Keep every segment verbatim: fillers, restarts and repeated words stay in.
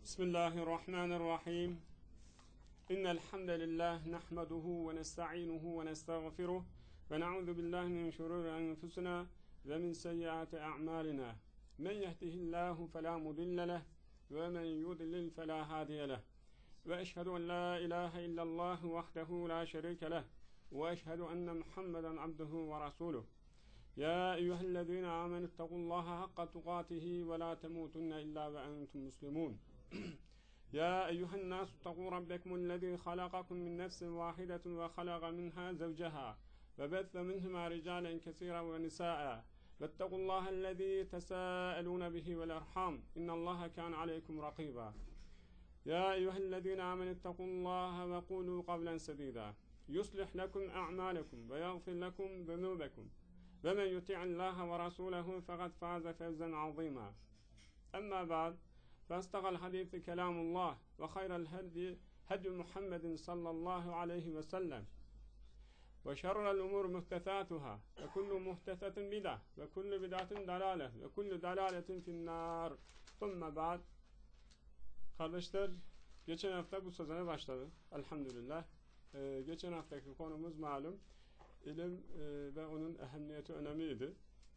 Bismillahirrahmanirrahim. İnnel hamdelellahi nahmeduhu ve nestainuhu ve nestağfiruh ve na'udzu billahi min şururi enfusina ve min seyyiati a'malina. Men yehdihillahu fela mudille leh ve men yudlil fela hadiye leh. Ve eşhedü en la ilahe illallah vahdehu la şerike leh ve eşhedü enne Muhammeden abduhu ve resuluh. Ya eyyühellezine amenü ittakullaha hakka tukatihi ve la temutunne illa ve entum muslimun. يا أيها الناس اتقوا ربكم الذي خلقكم من نفس واحدة وخلق منها زوجها وبث منهما رجالا كثيرا ونساء واتقوا الله الذي تساءلون به والأرحام إن الله كان عليكم رقيبا يا أيها الذين آمنوا اتقوا الله وقولوا قولا سديدا يصلح لكم أعمالكم ويغفر لكم ذنوبكم ومن يطع الله ورسوله فقد فاز فوزا عظيما أما بعد فاستغى الحديث كلام الله وخير الهدي هدي محمد صلى الله عليه وسلم وشر الأمور محدثاتها وكل محدثة بدعة وكل بدعة ضلالة وكل ضلالة في النار ثم بعد. Kardeşler, geçen hafta bu sezona başladı. Elhamdülillah. Ee, geçen haftaki konumuz malum ilim e, ve onun ehemmiyeti, önemiydi.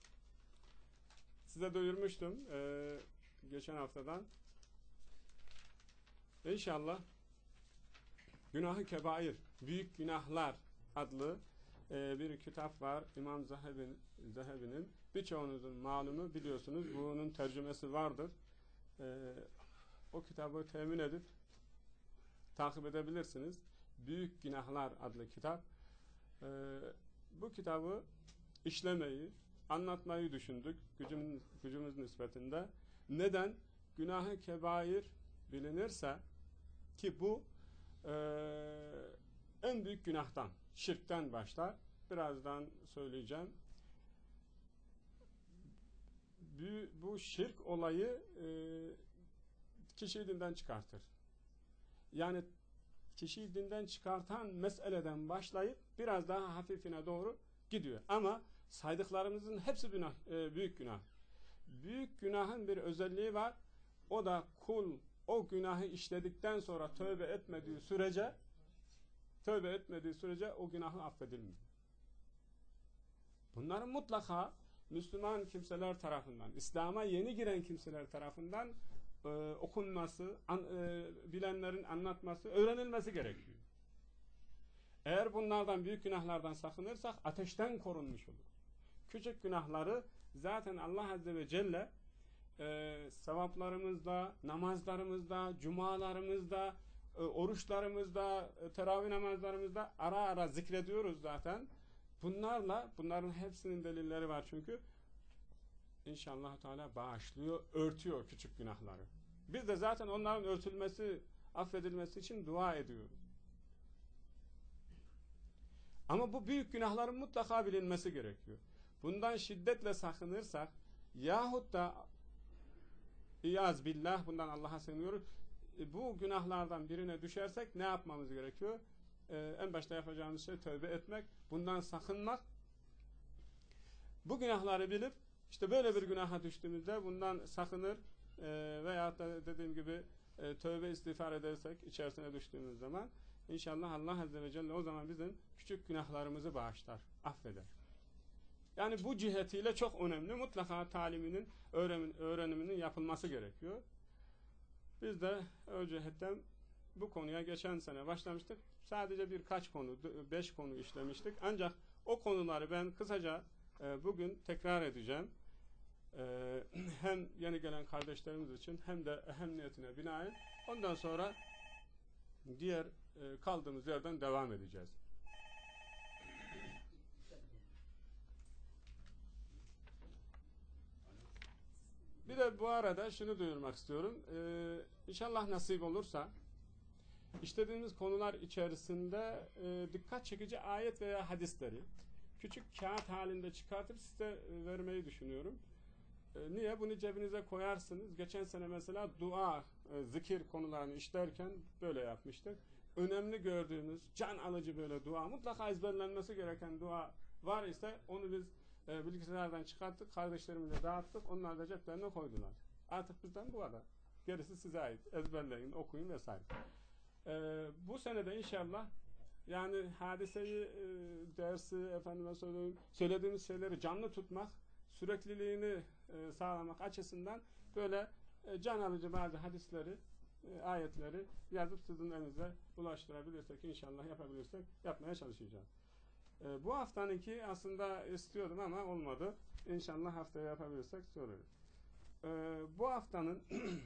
Size duyurmuştum e, geçen haftadan. İnşallah Günah-ı Kebair, Büyük Günahlar adlı e, bir kitap var. İmam Zahebi'nin Zahebi'nin birçoğunuzun malumu, biliyorsunuz. Bunun tercümesi vardır. E, o kitabı temin edip takip edebilirsiniz. Büyük Günahlar adlı kitap. E, bu kitabı işlemeyi, anlatmayı düşündük gücümüz, gücümüz nispetinde. Neden? Günah-ı Kebair bilinirse ki bu e, en büyük günahtan, şirkten başlar. Birazdan söyleyeceğim. Bu, bu şirk olayı e, kişiyi dinden çıkartır. Yani kişiyi dinden çıkartan meseleden başlayıp biraz daha hafifine doğru gidiyor. Ama saydıklarımızın hepsi günah, e, büyük günah. Büyük günahın bir özelliği var. O da kul o günahı işledikten sonra tövbe etmediği sürece tövbe etmediği sürece o günahı affedilmiyor. Bunların mutlaka Müslüman kimseler tarafından, İslam'a yeni giren kimseler tarafından e, okunması, an, e, bilenlerin anlatması, öğrenilmesi gerekiyor. Eğer bunlardan, büyük günahlardan sakınırsak ateşten korunmuş olur. Küçük günahları zaten Allah Azze ve Celle e, sevaplarımızda, namazlarımızda, cumalarımızda, e, oruçlarımızda, e, teravih namazlarımızda ara ara zikrediyoruz zaten. Bunlarla, bunların hepsinin delilleri var çünkü. İnşallah Teala bağışlıyor, örtüyor küçük günahları. Biz de zaten onların örtülmesi, affedilmesi için dua ediyoruz. Ama bu büyük günahların mutlaka bilinmesi gerekiyor. Bundan şiddetle sakınırsak yahut da İyaz billah, bundan Allah'a sığınıyoruz, e, bu günahlardan birine düşersek ne yapmamız gerekiyor? Ee, en başta yapacağımız şey tövbe etmek, bundan sakınmak. Bu günahları bilip işte böyle bir günaha düştüğümüzde bundan sakınır e, veyahut da dediğim gibi e, tövbe istiğfar edersek içerisine düştüğümüz zaman İnşallah Allah Azze ve Celle o zaman bizim küçük günahlarımızı bağışlar, affeder. Yani bu cihetiyle çok önemli. Mutlaka taliminin, öğreniminin yapılması gerekiyor. Biz de o cihetten bu konuya geçen sene başlamıştık. Sadece birkaç konu, beş konu işlemiştik. Ancak o konuları ben kısaca e, bugün tekrar edeceğim. E, hem yeni gelen kardeşlerimiz için hem de ehemmiyetine binaen. Ondan sonra diğer e, kaldığımız yerden devam edeceğiz. Bir de bu arada şunu duyurmak istiyorum. Ee, İnşallah nasip olursa işlediğimiz konular içerisinde e, dikkat çekici ayet veya hadisleri küçük kağıt halinde çıkartıp size vermeyi düşünüyorum. E, niye? Bunu cebinize koyarsınız. Geçen sene mesela dua, e, zikir konularını işlerken böyle yapmıştık. Önemli gördüğünüz, can alıcı böyle dua, mutlaka ezberlenmesi gereken dua var ise onu biz e, bilgisayardan çıkarttık, kardeşlerimize dağıttık, onlar da ceplerine koydular. Artık bizden bu kadar. Gerisi size ait. Ezberleyin, okuyun vesaire. Ee, bu senede inşallah yani hadiseyi, e, dersi, efendime söyleyeyim, söylediğimiz şeyleri canlı tutmak, sürekliliğini e, sağlamak açısından böyle e, can alıcı bazı hadisleri, e, ayetleri yazıp sizin elinize ulaştırabilirsek, inşallah yapabilirsek yapmaya çalışacağız. E, bu haftanınki aslında istiyordum ama olmadı. İnşallah haftaya yapabilirsek sorarız. E, bu haftanın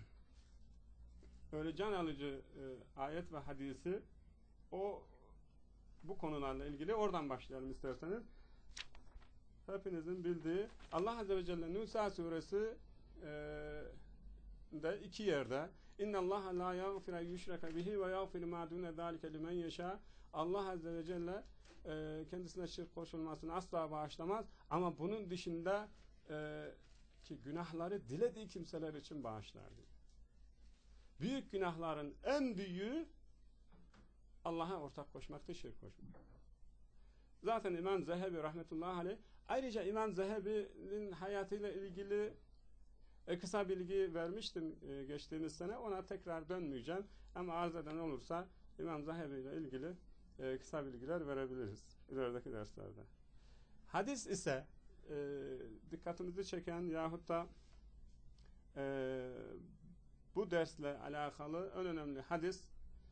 öyle can alıcı e, ayet ve hadisi o bu konularla ilgili oradan başlayalım isterseniz. Hepinizin bildiği Allah Azze ve Celle Nisa suresi e, de iki yerde İnna Allah la yaghfiru yushraka bihi ve yaghfiru ma dune zalika limen yasha. Allah Azze ve Celle e, kendisine şirk koşulmasını asla bağışlamaz ama bunun dışında e, ki günahları dilediği kimseler için bağışlar diyor. Büyük günahların en büyüğü Allah'a ortak koşmaktır, şirk koşmak. Zaten İmam Zehebi rahmetullahi aleyh, ayrıca İmam Zehebi'nin hayatıyla ilgili e, kısa bilgi vermiştim e, geçtiğimiz sene. Ona tekrar dönmeyeceğim. Ama arz eden olursa İmam Zehebi ile ilgili e, kısa bilgiler verebiliriz ilerideki derslerde. Hadis ise e, dikkatimizi çeken yahut da e, bu dersle alakalı en önemli hadis,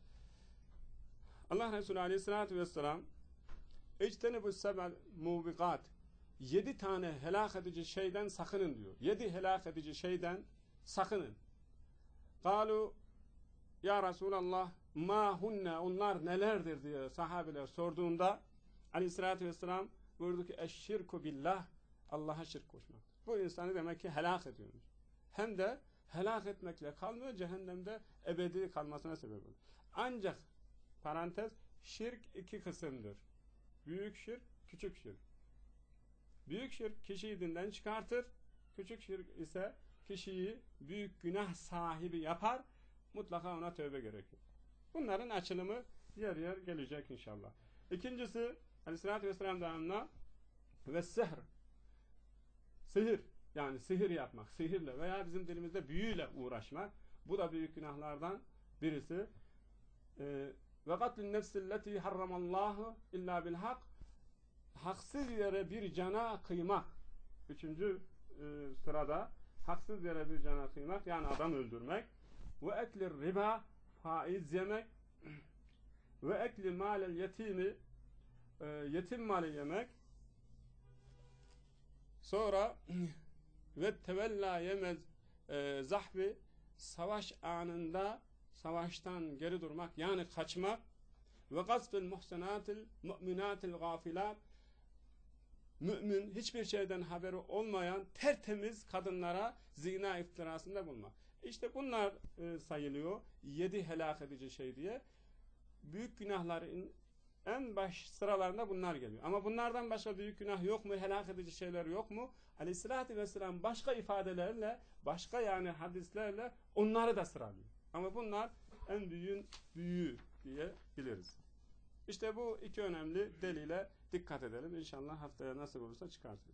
Allah Resulü Aleyhisselatü Vesselam İctenibus seb'al mubiqat, yedi tane helak edici şeyden sakının diyor. Yedi helak edici şeyden sakının. Kalu ya Resulallah ma hunne, onlar nelerdir diye sahabeler sorduğunda Aleyhisselatü Vesselam buyurdu ki eşşirku billah, Allah'a şirk koşmak. Bu insanı demek ki helak ediyormuş. Hem de helak etmekle kalmıyor, cehennemde ebedi kalmasına sebep olur. Ancak parantez, şirk iki kısımdır. Büyük şirk, küçük şirk. Büyük şirk kişiyi dinden çıkartır. Küçük şirk ise kişiyi büyük günah sahibi yapar. Mutlaka ona tövbe gerekir. Bunların açılımı yer yer gelecek inşallah. İkincisi Aleyhisselatü Vesselam devamına ve sihr. Sihir. Yani sihir yapmak. Sihirle veya bizim dilimizde büyüyle uğraşmak. Bu da büyük günahlardan birisi. Ee, ve katlün nefsilleti harramallahu illa bil hak, haksız yere bir cana kıymak. Üçüncü e, sırada haksız yere bir cana kıymak, yani adam öldürmek. Ve eklir riba, faiz yemek. Ve ekli malel yetimi, e, yetim mali yemek. Sonra ve tevella yemez e, zahbi, savaş anında savaştan geri durmak, yani kaçmak. Ve gasfil muhsenatil mu'minatil gafilat, mümin, hiçbir şeyden haberi olmayan tertemiz kadınlara zina iftirasında bulunmak. İşte bunlar e, sayılıyor yedi helak edici şey diye. Büyük günahların en baş sıralarında bunlar geliyor. Ama bunlardan başka büyük günah yok mu? Helak edici şeyler yok mu? Aleyhissalatü vesselam başka ifadelerle, başka yani hadislerle onları da sıralıyor. Ama bunlar en büyüğün büyüğü diye biliriz. İşte bu iki önemli delile dikkat edelim. İnşallah haftaya nasıl olursa çıkartırız.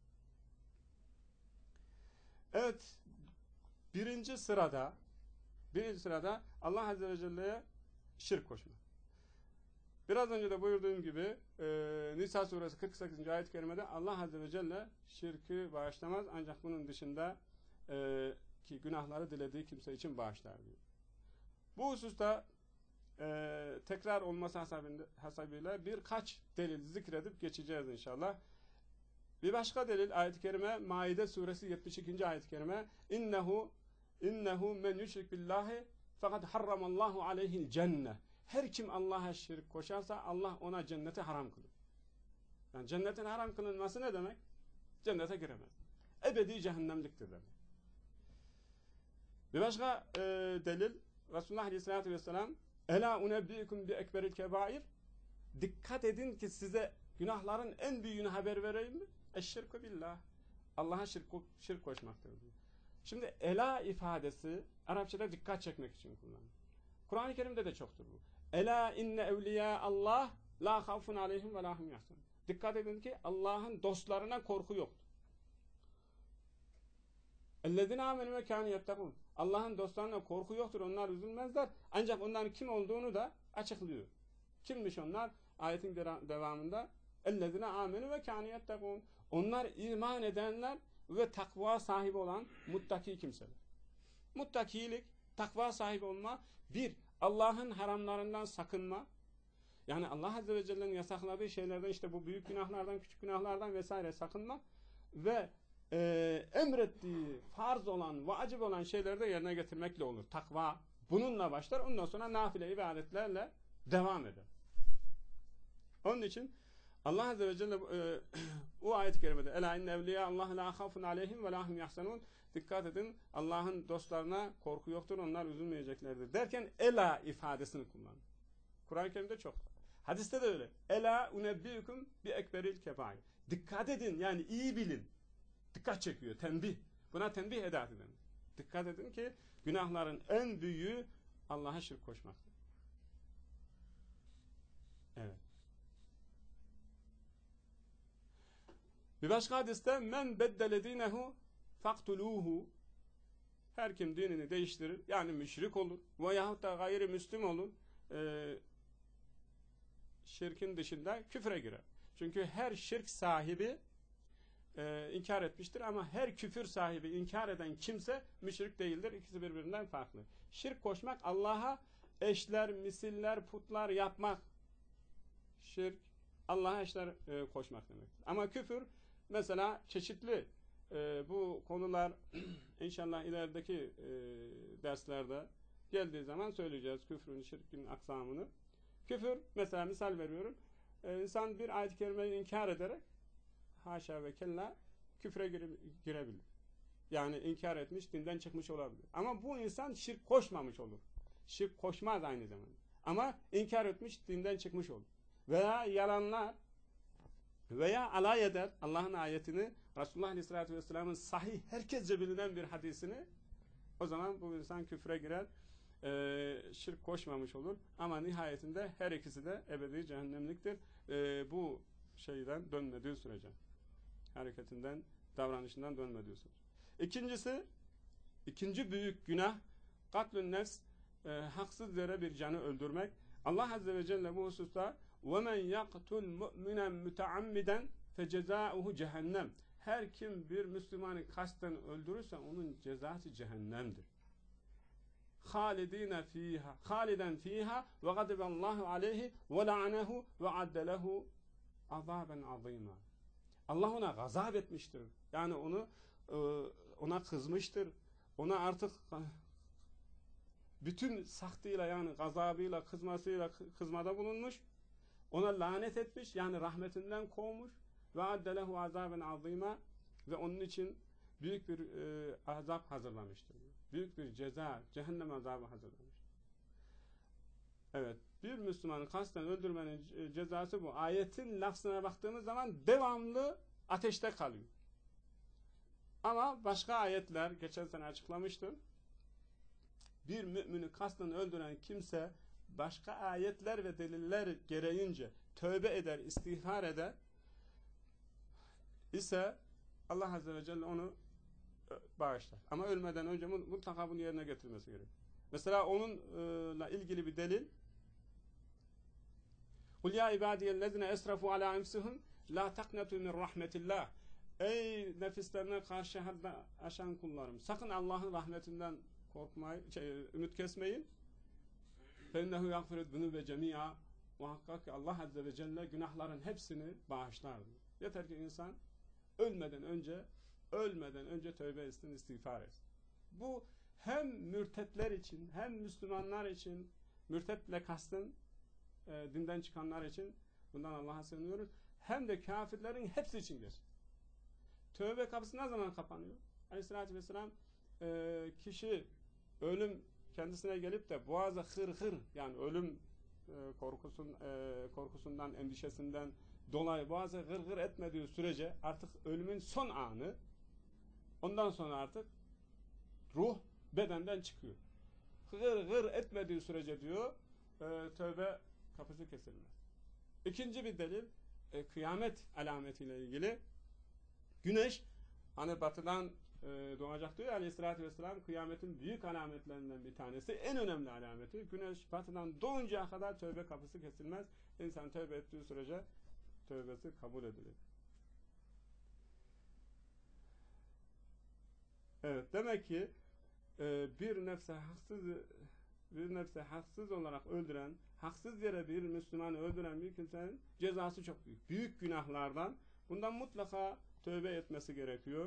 Evet, birinci sırada birinci sırada Allah Azze ve Celle'ye şirk koşmak. Biraz önce de buyurduğum gibi e, Nisa suresi kırk sekizinci ayet-i kerimede Allah Azze ve Celle şirki bağışlamaz, ancak bunun dışında e, ki günahları dilediği kimse için bağışlar diyor. Bu hususta e, tekrar olması hasabıyla birkaç delil zikredip geçeceğiz inşallah. Bir başka delil ayet-i kerime Maide suresi yetmiş ikinci ayet-i kerime innehu innehu men yüşrik billahi fakat harramallahu aleyhil cenne. Her kim Allah'a şirk koşarsa Allah ona cenneti haram kılır. Yani cennetin haram kılınması ne demek? Cennete giremez. Ebedi cehennemliktir demek. Bir başka e, delil Resulullah Aleyhisselatü Vesselam Ela unebbiikum bi ekberil kebair, dikkat edin ki size günahların en büyüğünü haber vereyim mi? Eşşirku billah. Allah'a şirk, şirk koşmaktır diyor. Şimdi ela ifadesi Arapçada dikkat çekmek için kullanılır. Kur'an-ı Kerim'de de çoktur bu. Ela inne evliya Allah la havfun aleyhim ve la hum yahzun. Dikkat edin ki Allah'ın dostlarına korku yoktur. Ellezine amenu ve kânû yettekûn. Allah'ın dostlarına korku yoktur, onlar üzülmezler. Ancak onların kim olduğunu da açıklıyor. Kimmiş onlar? Ayetin devamında اَلَّذِينَ آمَنُوا وَكَانُوا يَتَّقُونَ. Onlar iman edenler ve takva sahibi olan muttaki kimseler. Muttakilik, takva sahibi olma, bir, Allah'ın haramlarından sakınma, yani Allah Azze ve Celle'nin yasakladığı şeylerden, işte bu büyük günahlardan, küçük günahlardan vesaire sakınma ve e, emrettiği farz olan, vacip olan şeyleri de yerine getirmekle olur. Takva bununla başlar, ondan sonra nafile ibadetlerle devam eder. Onun için Allah Azze ve Celle e, o ayet-i kerimede Ela inne evliya Allah la khafun aleyhim ve la hum yahzanun. Dikkat edin, Allah'ın dostlarına korku yoktur, onlar üzülmeyeceklerdir derken ela ifadesini kullanır. Kur'an-ı Kerim'de çok. Hadiste de öyle. Ela unebbiukum bi ekberil kebair. Dikkat edin, yani iyi bilin. Dikkat çekiyor, tembih. Buna tembih edatı denir. Dikkat edin ki günahların en büyüğü Allah'a şirk koşmaktır. Evet. Bir başka hadiste men beddele dinehu faktuluhu. Her kim dinini değiştirir, yani müşrik olur veyahut da gayri müslim olur, e, şirkin dışında küfre girer. Çünkü her şirk sahibi e, inkar etmiştir ama her küfür sahibi inkar eden kimse müşrik değildir. İkisi birbirinden farklı. Şirk koşmak, Allah'a eşler, misiller, putlar yapmak. Şirk, Allah'a eşler e, koşmak demektir. Ama küfür, mesela çeşitli e, bu konular inşallah ilerideki e, derslerde geldiği zaman söyleyeceğiz küfrün, şirkin aksamını. Küfür, mesela misal veriyorum, e, insan bir ayet-i kerimeyi inkar ederek haşa ve kella küfre gire, girebilir. Yani inkar etmiş, dinden çıkmış olabilir. Ama bu insan şirk koşmamış olur. Şirk koşmaz aynı zamanda. Ama inkar etmiş, dinden çıkmış olur. Veya yalanlar veya alay eder Allah'ın ayetini, Resulullah Aleyhisselatü Vesselam'ın sahih, herkesce bilinen bir hadisini, o zaman bu insan küfre girer, e, şirk koşmamış olur. Ama nihayetinde her ikisi de ebedi cehennemliktir. E, bu şeyden dönmediği sürece, hareketinden, davranışından dönmediği sürece. İkincisi, ikinci büyük günah, katlün nefs, e, haksız yere bir canı öldürmek. Allah Azze ve Celle bu hususta وَمَنْ يَقْتُلْ مُؤْمِنًا مُتَعَمِّدًا فَجَزَاؤُهُ cehennem. Her kim bir Müslümanı kasten öldürürse onun cezası cehennemdir. خَالِد۪ينَ ف۪يهَا خَالِدًا ف۪يهَا وَغَضِبَ اللّٰهُ عَلَيْهِ وَلَعَنَهُ وَعَدَّ لَهُ عَذَابًا عَظ۪يمًا. Allah ona gazap etmiştir. Yani onu ona kızmıştır. Ona artık bütün sahtıyla, yani gazabıyla, kızmasıyla kızmada bulunmuş. Ona lanet etmiş, yani rahmetinden kovmuş. Ve addelehu azaben azîmâ, ve onun için büyük bir e, azap hazırlamıştır. Büyük bir ceza, cehennem azabı hazırlamıştır. Evet, bir Müslümanı kasten öldürmenin cezası bu. Ayetin lafzına baktığımız zaman devamlı ateşte kalıyor. Ama başka ayetler, geçen sene açıklamıştım. Bir mümini kasten öldüren kimse başka ayetler ve deliller gereğince tövbe eder, istiğfar eder ise Allah Azze ve Celle onu bağışlar. Ama ölmeden önce mutlaka bunu yerine getirmesi gerekiyor. Mesela onunla ilgili bir delil, قُلْ يَا عِبَادِيَ الَّذِينَ اَسْرَفُوا عَلَى اَنْفُسِهِمْ لَا تَقْنَطُوا مِنْ رَحْمَةِ اللّٰهِ. Ey nefislerine karşı haddi aşan kullarım, sakın Allah'ın rahmetinden korkmayın, şey, ümit kesmeyin. فَاِنَّهُ يَغْفِرُ الذُّنُوبَ جَمِيعًا. Muhakkak ki Allah Azze ve Celle günahların hepsini bağışlar. Yeter ki insan ölmeden önce ölmeden önce tövbe etsin, istiğfar etsin. Bu hem mürtetler için, hem Müslümanlar için, mürtetle kastın e, dinden çıkanlar için, bundan Allah'a sığınıyoruz, hem de kafirlerin hepsi için geçer. Tövbe kapısı ne zaman kapanıyor? Aleyhissalatü vesselam e, kişi ölüm kendisine gelip de boğaza hır hır, yani ölüm e, korkusun, e, korkusundan, endişesinden dolayı boğaza hır hır etmediği sürece artık ölümün son anı, ondan sonra artık ruh bedenden çıkıyor. Hır hır etmediği sürece diyor e, tövbe kapısı kesilmez. İkinci bir delil e, kıyamet alametiyle ilgili. Güneş hani batıdan e, doğacak diyor ya Aleyhisselatü Vesselam, kıyametin büyük alametlerinden bir tanesi, en önemli alameti, güneş batıdan doğuncaya kadar tövbe kapısı kesilmez. İnsan tövbe ettiği sürece tövbesi kabul edilir. Evet, demek ki e, bir nefse haksız bir nefse haksız olarak öldüren, haksız yere bir Müslümanı öldüren bir kimsenin cezası çok büyük. Büyük günahlardan, bundan mutlaka tövbe etmesi gerekiyor.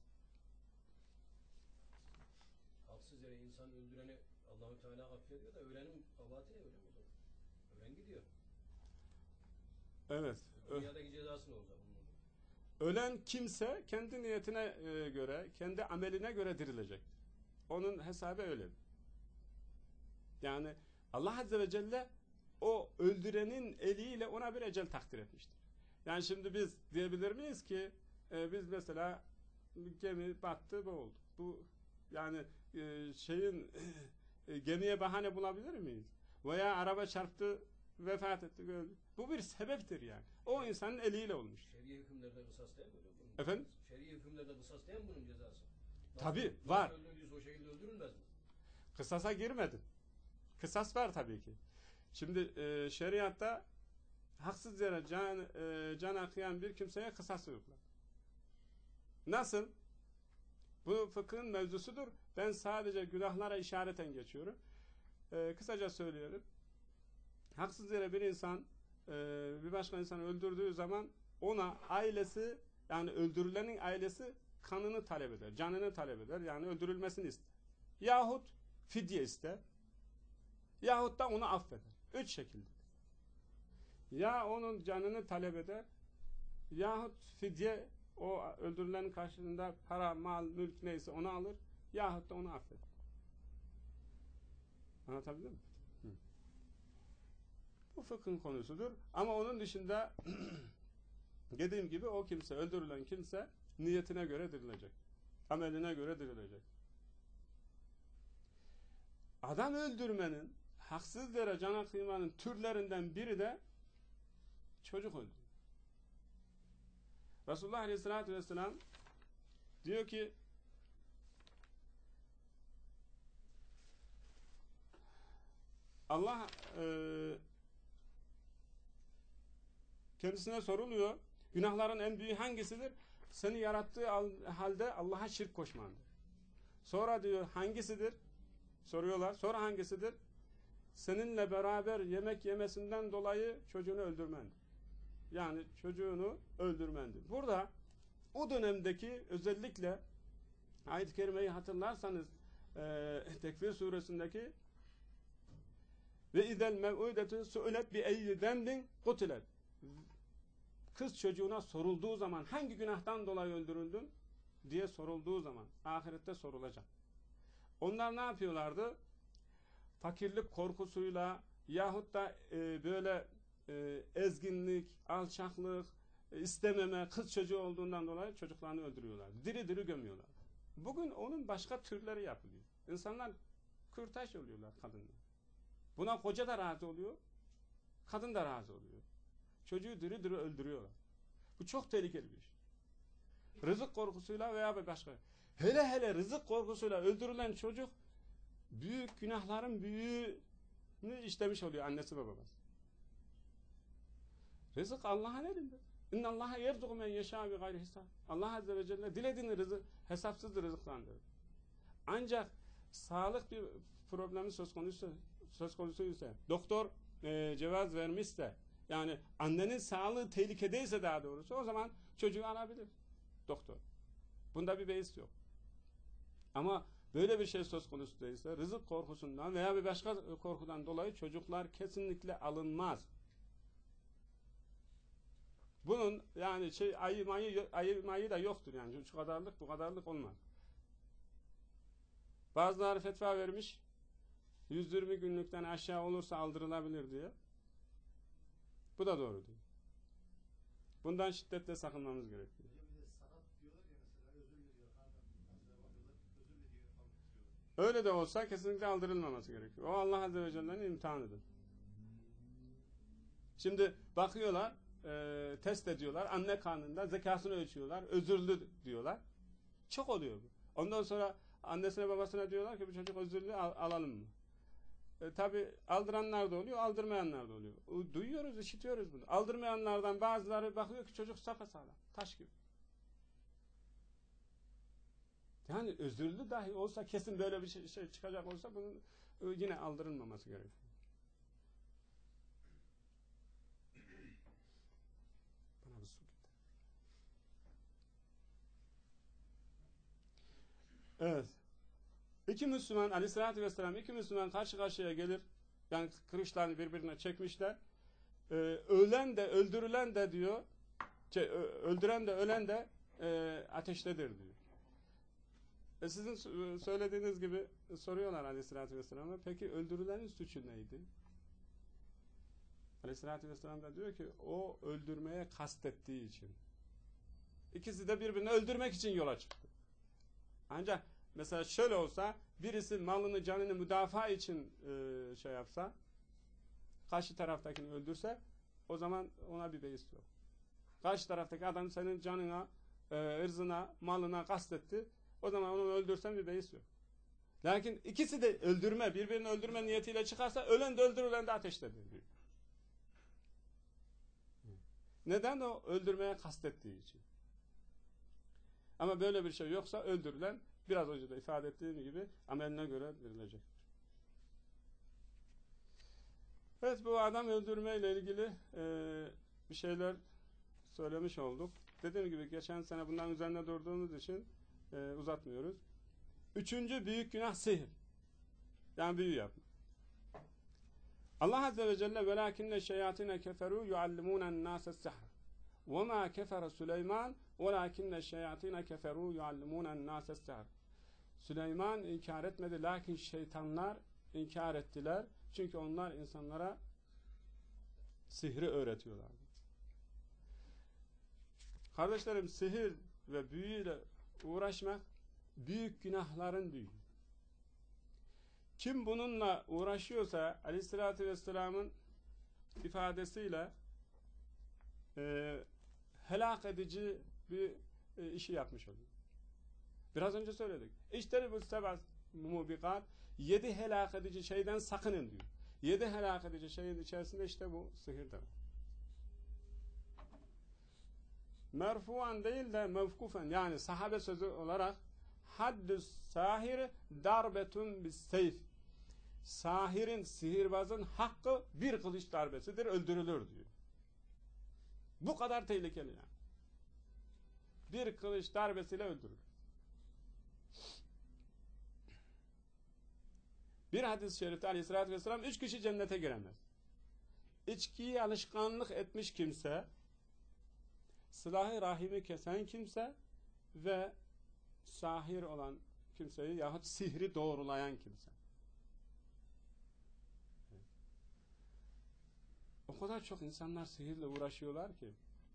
Haksız yere insan öldüreni Allah-u Teala affediyor da ölenin kabahati ne, öyle mi o zaman? Ölen gidiyor. Evet. Dünyadaki cezası ne olacak bunun? Ölen kimse kendi niyetine e, göre, kendi ameline göre dirilecek. Onun hesabı öyle. Yani Allah Azze ve Celle o öldürenin eliyle ona bir ecel takdir etmiştir. Yani şimdi biz diyebilir miyiz ki e, biz mesela gemi battı, boğuldu. Bu yani e, şeyin e, gemiye bahane bulabilir miyiz? Veya araba çarptı, vefat etti, öldü. Bu bir sebeptir yani. O insanın eliyle olmuş. Şer'i hükümlerde kısas değil mi? Bunun Efendim? Cezası. Şer'i hükümlerde kısas değil mi bunun cezası? Tabii Nasıl, var. Nasıl öldürüldüyse o şekilde öldürülmez mi? Kısasa girmedi. Kısas var tabii ki. Şimdi e, şeriatta haksız yere can, e, can akıyan bir kimseye kısas uygular. Nasıl? Bu fıkhın mevzusudur. Ben sadece günahlara işareten geçiyorum. E, kısaca söyleyelim. Haksız yere bir insan e, bir başka insanı öldürdüğü zaman ona ailesi, yani öldürülenin ailesi kanını talep eder, canını talep eder. Yani öldürülmesini ister. Yahut fidye ister. Yahut da onu affeder. Üç şekilde. Ya onun canını talep eder, yahut fidye, o öldürülenin karşılığında para, mal, mülk neyse onu alır, yahut da onu affeder. Anlatabildim mi? Hı. Bu fıkhın konusudur. Ama onun dışında dediğim gibi o kimse, öldürülen kimse niyetine göre dirilecek. Ameline göre dirilecek. Adam öldürmenin, haksız yere cana kıymanın türlerinden biri de çocuk öldürme. Resulullah Aleyhisselatü Vesselam diyor ki Allah e, kendisine soruluyor, günahların en büyüğü hangisidir? Seni yarattığı halde Allah'a şirk koşmandır. Sonra diyor hangisidir? Soruyorlar. Sonra hangisidir? Seninle beraber yemek yemesinden dolayı çocuğunu öldürmendir. Yani çocuğunu öldürmendir. Burada o dönemdeki özellikle ayet-i kerimeyi hatırlarsanız e, Tekvir suresindeki ve idel mev'udetu su'ilet bi eyyi dembin kutilet, kız çocuğuna sorulduğu zaman hangi günahtan dolayı öldürüldün diye sorulduğu zaman ahirette sorulacak. Onlar ne yapıyorlardı? Fakirlik korkusuyla yahut da e, böyle e, ezginlik, alçaklık, e, istememe, kız çocuğu olduğundan dolayı çocuklarını öldürüyorlar. Diri diri gömüyorlar. Bugün onun başka türleri yapılıyor. İnsanlar kürtaj oluyorlar kadınlar. Buna koca da razı oluyor, kadın da razı oluyor. Çocuğu diri diri öldürüyorlar. Bu çok tehlikeli bir iş. Rızık korkusuyla veya bir başka. Hele hele rızık korkusuyla öldürülen çocuk büyük günahların büyüğünü işlemiş oluyor annesi ve babası. Rızık Allah'ın elinde. İnna Allaha yerzuqu men yeşâ bi gayri hisab. Allah Azze ve Celle dilediğini rızık, hesapsız rızıklandırır. Ancak sağlık bir problemi söz konusu söz konusuysa, doktor e, cevaz vermişse, yani annenin sağlığı tehlikedeyse daha doğrusu, o zaman çocuğu alabilir doktor. Bunda bir beis yok. Ama böyle bir şey söz konusu değilse, rızık korkusundan veya bir başka korkudan dolayı çocuklar kesinlikle alınmaz. Bunun yani şey ayırmayı, ayırmayı da yoktur yani. Şu kadarlık bu kadarlık olmaz. Bazıları fetva vermiş, yüz yirmi günlükten aşağı olursa aldırılabilir diye. Bu da doğru değil. Bundan şiddetle sakınmamız gerekiyor. Öyle de olsa kesinlikle aldırılmaması gerekiyor. O Allah Azze ve Celle'nin imtihanıdır. Şimdi bakıyorlar, e, test ediyorlar, anne karnında zekasını ölçüyorlar, özürlü diyorlar. Çok oluyor bu. Ondan sonra annesine babasına diyorlar ki bu çocuk özürlü, al, alalım mı? E, tabi aldıranlar da oluyor, aldırmayanlar da oluyor. O, duyuyoruz, işitiyoruz bunu. Aldırmayanlardan bazıları bakıyor ki çocuk sapasağlam, taş gibi. Yani özürlü dahi olsa, kesin böyle bir şey, şey çıkacak olsa bunun e, yine aldırılmaması gerekiyor. Bana bir su getir. Evet. İki Müslüman, aleyhissalatü vesselam, iki Müslüman karşı karşıya gelir. Yani kılıçlarını birbirine çekmişler. Ee, ölen de, öldürülen de diyor, şey, öldüren de, ölen de e, ateştedir diyor. E sizin söylediğiniz gibi soruyorlar aleyhissalatü vesselam'a, peki öldürülenin suçu neydi? Aleyhissalatü vesselam da diyor ki, o öldürmeye kastettiği için. İkisi de birbirini öldürmek için yola çıktı. Ancak mesela şöyle olsa, birisi malını, canını müdafaa için e, şey yapsa, karşı taraftakini öldürse, o zaman ona bir beis yok. Karşı taraftaki adam senin canına, e, ırzına, malına kastetti, o zaman onu öldürsen bir beis yok. Lakin ikisi de öldürme, birbirini öldürme niyetiyle çıkarsa, ölen de öldürülen de ateştedir diyor. Neden? O öldürmeye kastettiği için. Ama böyle bir şey yoksa öldürülen, biraz önce de ifade ettiğim gibi ameline göre verilecektir. Evet, bu adam öldürmeyle ilgili e, bir şeyler söylemiş olduk. Dediğim gibi geçen sene bundan üzerine durduğumuz için e, uzatmıyoruz. Üçüncü büyük günah sihir. Yani büyü yapma. Allah Azze ve Celle وَلَاكِنَّ الشَّيَاطِينَ كَفَرُوا يُعَلِّمُونَ النَّاسَ السِّحْرَ وَمَا كَفَرَ سُلَيْمَانَ وَلَاكِنَّ الشَّيَاطِينَ كَفَرُوا يُعَلِّمُونَ النَّاسَ السِّحْرَ. Süleyman inkar etmedi, lakin şeytanlar inkar ettiler. Çünkü onlar insanlara sihri öğretiyorlardı. Kardeşlerim, sihir ve büyüyle uğraşmak büyük günahların büyüğü. Kim bununla uğraşıyorsa Aleyhisselatü Vesselam'ın ifadesiyle e, helak edici bir e, işi yapmış oluyor. Biraz önce söyledik. İşte bu sebas mubikat, yedi helak edici şeyden sakının diyor. Yedi helak edici şeyin içerisinde işte bu sihir de var. Merfuan değil de mevkufen, yani sahabe sözü olarak haddü sahir darbetun bis seyf. Sahirin, sihirbazın hakkı bir kılıç darbesidir, öldürülür diyor. Bu kadar tehlikeli yani. Bir kılıç darbesiyle öldürülür. Bir hadis-i şerifte Aleyhisselatü Vesselam üç kişi cennete giremez. İçkiyi alışkanlık etmiş kimse, silahı rahimi kesen kimse ve sahir olan kimseyi yahut sihri doğrulayan kimse. O kadar çok insanlar sihirle uğraşıyorlar ki.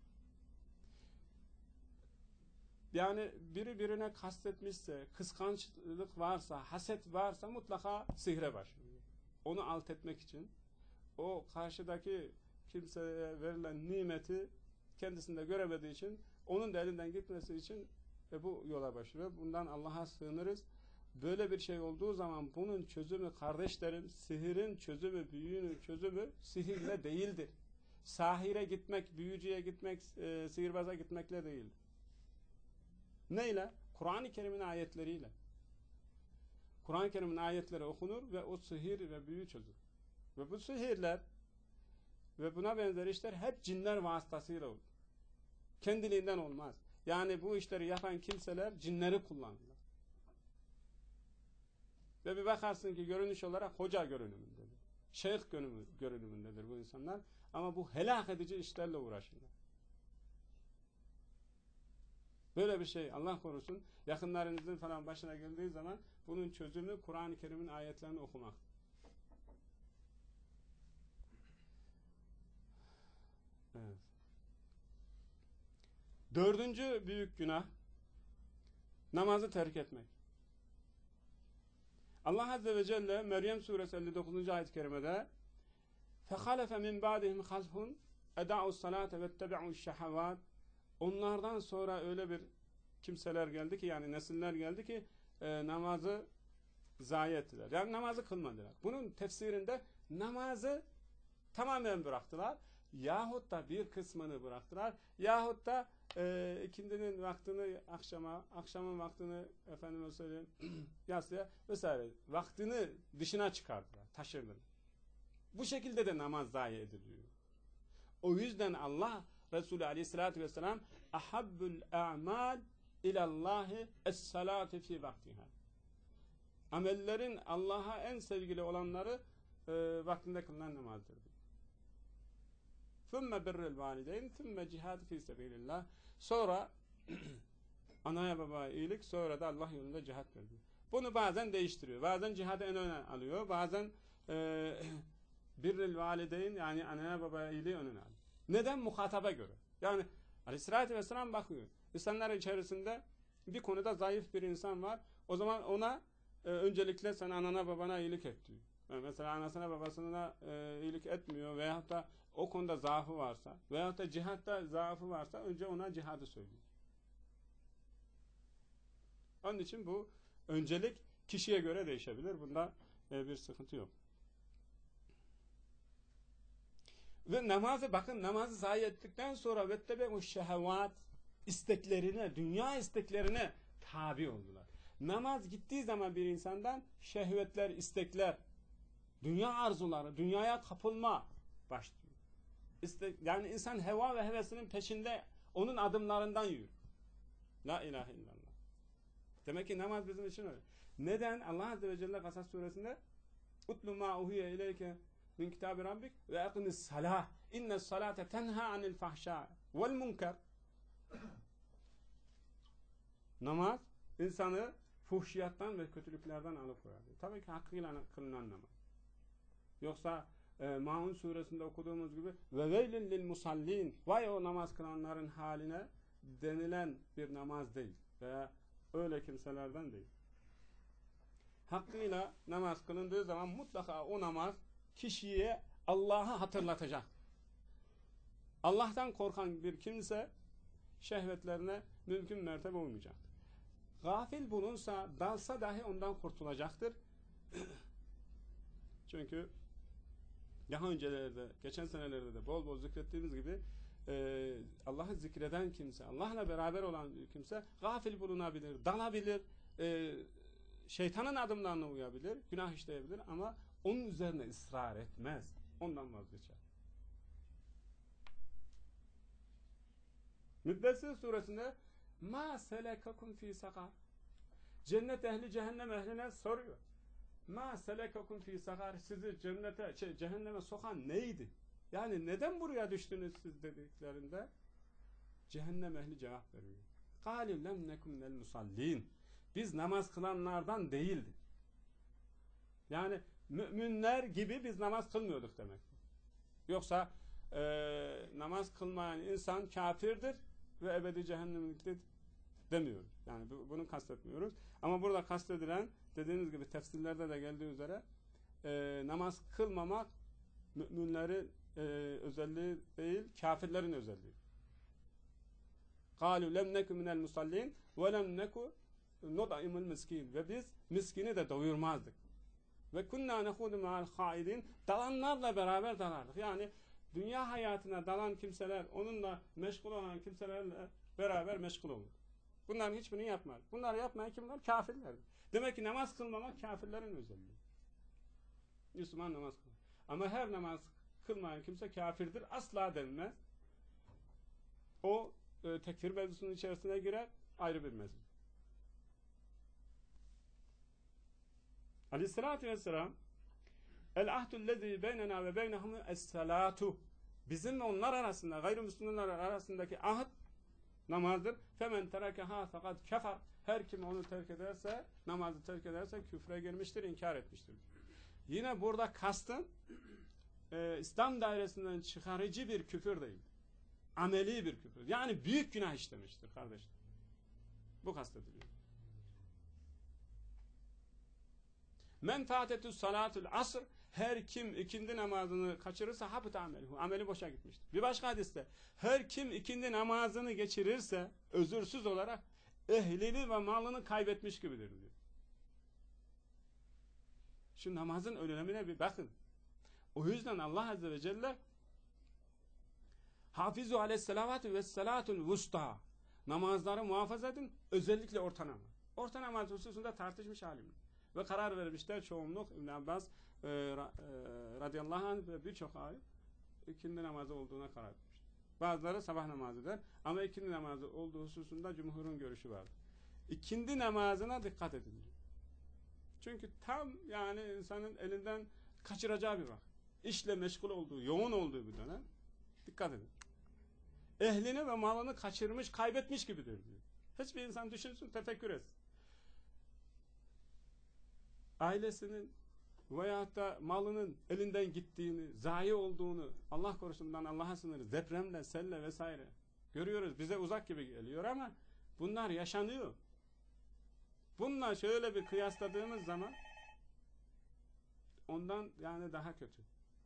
Yani biri birine kastetmişse, kıskançlık varsa, haset varsa mutlaka sihre başlıyor. Onu alt etmek için, o karşıdaki kimseye verilen nimeti kendisinde göremediği için, onun da elinden gitmesi için ve bu yola başlıyor. Bundan Allah'a sığınırız. Böyle bir şey olduğu zaman bunun çözümü kardeşlerim, sihirin çözümü, büyünün çözümü sihirle değildir. Sahire gitmek, büyücüye gitmek, e, sihirbaza gitmekle değildir. Neyle? Kur'an-ı Kerim'in ayetleriyle. Kur'an-ı Kerim'in ayetleri okunur ve o sihir ve büyü çözülür. Ve bu sihirler ve buna benzer işler hep cinler vasıtasıyla olur. Kendiliğinden olmaz. Yani bu işleri yapan kimseler cinleri kullanırlar. Ve bir bakarsın ki görünüş olarak hoca görünümündedir. Şeyh görünümündedir bu insanlar. Ama bu helak edici işlerle uğraşırlar. Böyle bir şey Allah korusun, yakınlarınızın falan başına geldiği zaman bunun çözümü Kur'an-ı Kerim'in ayetlerini okumak. Evet. Dördüncü büyük günah, namazı terk etmek. Allah Azze ve Celle Meryem Suresi elli dokuzuncu ayet-i kerimede فَخَلَفَ مِنْ بَعْدِهِمْ خَلْفٌ اَدَعُوا الصَّلَاةَ وَاتَّبَعُوا الشَّهَوَاتِ. Onlardan sonra öyle bir kimseler geldi ki, yani nesiller geldi ki e, namazı zayi ettiler. Yani namazı kılmadılar. Bunun tefsirinde namazı tamamen bıraktılar. Yahut da bir kısmını bıraktılar. Yahut da e, ikindinin vaktini akşama, akşamın vaktini efendime söyleyeyim yatsıya vesaire vaktini dışına çıkardılar, taşırdılar. Bu şekilde de namaz zayi ediliyor. O yüzden Allah Resulü Aleyhisselatü Vesselam ahabbul a'mal ilallahi es-salatu fi vaktiha. Amellerin Allah'a en sevgili olanları e, vaktinde kılınan namazdır. ثُمَّ بِرِّ الْوَالِدَيْنِ ثُمَّ جِهَادِ فِي سَبِيلِ اللّٰهِ. Sonra anaya babaya iyilik, sonra da Allah yolunda cihat veriyor. Bunu bazen değiştiriyor. Bazen cihadı en öne alıyor. Bazen e, birril valideyn, yani anaya babaya iyiliği önüne alıyor. Neden? Muhataba göre. Yani Aleyhisselatü Vesselam bakıyor. İnsanlar içerisinde bir konuda zayıf bir insan var. O zaman ona e, öncelikle sen anana babana iyilik et diyor. Yani mesela anasına babasına e, iyilik etmiyor veyahut da o konuda zaafı varsa veyahut da cihatta zaafı varsa önce ona cihadı söylüyor. Onun için bu öncelik kişiye göre değişebilir. Bunda e, bir sıkıntı yok. Ve namazı, bakın, namazı zayi ettikten sonra vettebe'u şehvat, isteklerine, dünya isteklerine tabi oldular. Namaz gittiği zaman bir insandan şehvetler, istekler, dünya arzuları, dünyaya kapılma başlıyor. İstek, yani insan heva ve hevesinin peşinde, onun adımlarından yürür. La ilahe illallah. Demek ki namaz bizim için öyle. Neden? Allah Azze ve Celle Kasas suresinde utlu ma uhiye ileyke min kitabi rabbik ve akimis salah innes salate tenha anil fahşa vel munker. Namaz insanı fuhşiyattan ve kötülüklerden alıkoyar. Tabii ki hakkıyla kılınan namaz. Yoksa e, Maun suresinde okuduğumuz gibi ve veylin lil musallin, vay o namaz kılanların haline denilen bir namaz değil veya öyle kimselerden değil. Hakkıyla namaz kılındığı zaman mutlaka o namaz kişiye Allah'ı hatırlatacak. Allah'tan korkan bir kimse şehvetlerine mümkün mertebe uymayacak. Gafil bulunsa, dalsa dahi ondan kurtulacaktır. Çünkü daha öncelerde, geçen senelerde de bol bol zikrettiğimiz gibi e, Allah'ı zikreden kimse, Allah'la beraber olan bir kimse gafil bulunabilir, dalabilir, e, şeytanın adımlarına uyabilir, günah işleyebilir ama onun üzerine ısrar etmez. Ondan vazgeçer. Müddessir suresinde ma selekakum fi sakar, cennet ehli cehennem ehline soruyor. Ma selekakum fi sakar, sizi cennete, şey, cehenneme sokan neydi? Yani neden buraya düştünüz siz dediklerinde cehennem ehli cevap veriyor. Kâlû lem nekum minel musallin. Biz namaz kılanlardan değildik. Yani müminler gibi biz namaz kılmıyorduk demek. Yoksa e, namaz kılmayan insan kafirdir ve ebedi cehennemliktir demiyoruz. Yani bu, bunu kastetmiyoruz. Ama burada kastedilen, dediğiniz gibi tefsirlerde de geldiği üzere e, namaz kılmamak müminlerin e, özelliği değil, kafirlerin özelliği. قَالُوا لَمْ نَكُ مِنَ الْمُسَلِّينَ وَلَمْ نَكُ نُطْعِمُ الْمِسْكِينَ. Ve biz miskini de doyurmazdık. Ve kunna nehudu ma'al haidin, dalanlarla beraber dalardık. Yani dünya hayatına dalan kimseler, onunla meşgul olan kimselerle beraber meşgul olur. Bunların hiçbirini yapmaz. Bunları yapmayan kimler? Kafirler. Demek ki namaz kılmamak kafirlerin özelliği. Müslüman namaz kılır. Ama her namaz kılmayan kimse kafirdir. Asla denmez. O e, tekfir mevzusunun içerisine girer. Ayrı bir mevzu. Aleyhissalatü vesselam el ahdullezî beynena ve beynehum es-salatu, bizim ve onlar arasında, gayrimüslimler arasındaki ahd namazdır. Femen terekeha fakat kefer, her kim onu terk ederse, namazı terk ederse küfre girmiştir, inkar etmiştir. Yine burada kastın e, İslam dairesinden çıkarıcı bir küfür değil. Ameli bir küfür. Yani büyük günah işlemiştir kardeşler. Bu kastediliyor. Men fâtetü salâtul asr, her kim ikindi namazını kaçırırsa habıt ameluhu, ameli boşa gitmiştir. Bir başka hadiste her kim ikindi namazını geçirirse özürsüz olarak ehlini ve malını kaybetmiş gibidir diyor. Şu namazın önemine bir bakın. O yüzden Allah Azze ve Celle Hafizu aleyhisselavatu ve salatul vusta, namazları muhafaza edin, özellikle orta namaz. Orta namaz hususunda tartışmış alimler. Ve karar vermişler çoğunluk İbn Abbas e, ra, e, radıyallahu anh ve birçok alim ikindi namazı olduğuna karar vermiş. Bazıları sabah namazı der ama ikindi namazı olduğu hususunda cumhurun görüşü var. İkindi namazına dikkat edin. Çünkü tam yani insanın elinden kaçıracağı bir vakit. İşle meşgul olduğu, yoğun olduğu bir dönem. Dikkat edin. Ehlini ve malını kaçırmış, kaybetmiş gibidir diyor. Hiçbir insan düşünsün, tefekkür etsin. Ailesinin veyahut da malının elinden gittiğini, zayi olduğunu, Allah korusundan Allah'a sınırı, depremle, selle vesaire görüyoruz. Bize uzak gibi geliyor ama bunlar yaşanıyor. Bununla şöyle bir kıyasladığımız zaman ondan yani daha kötü.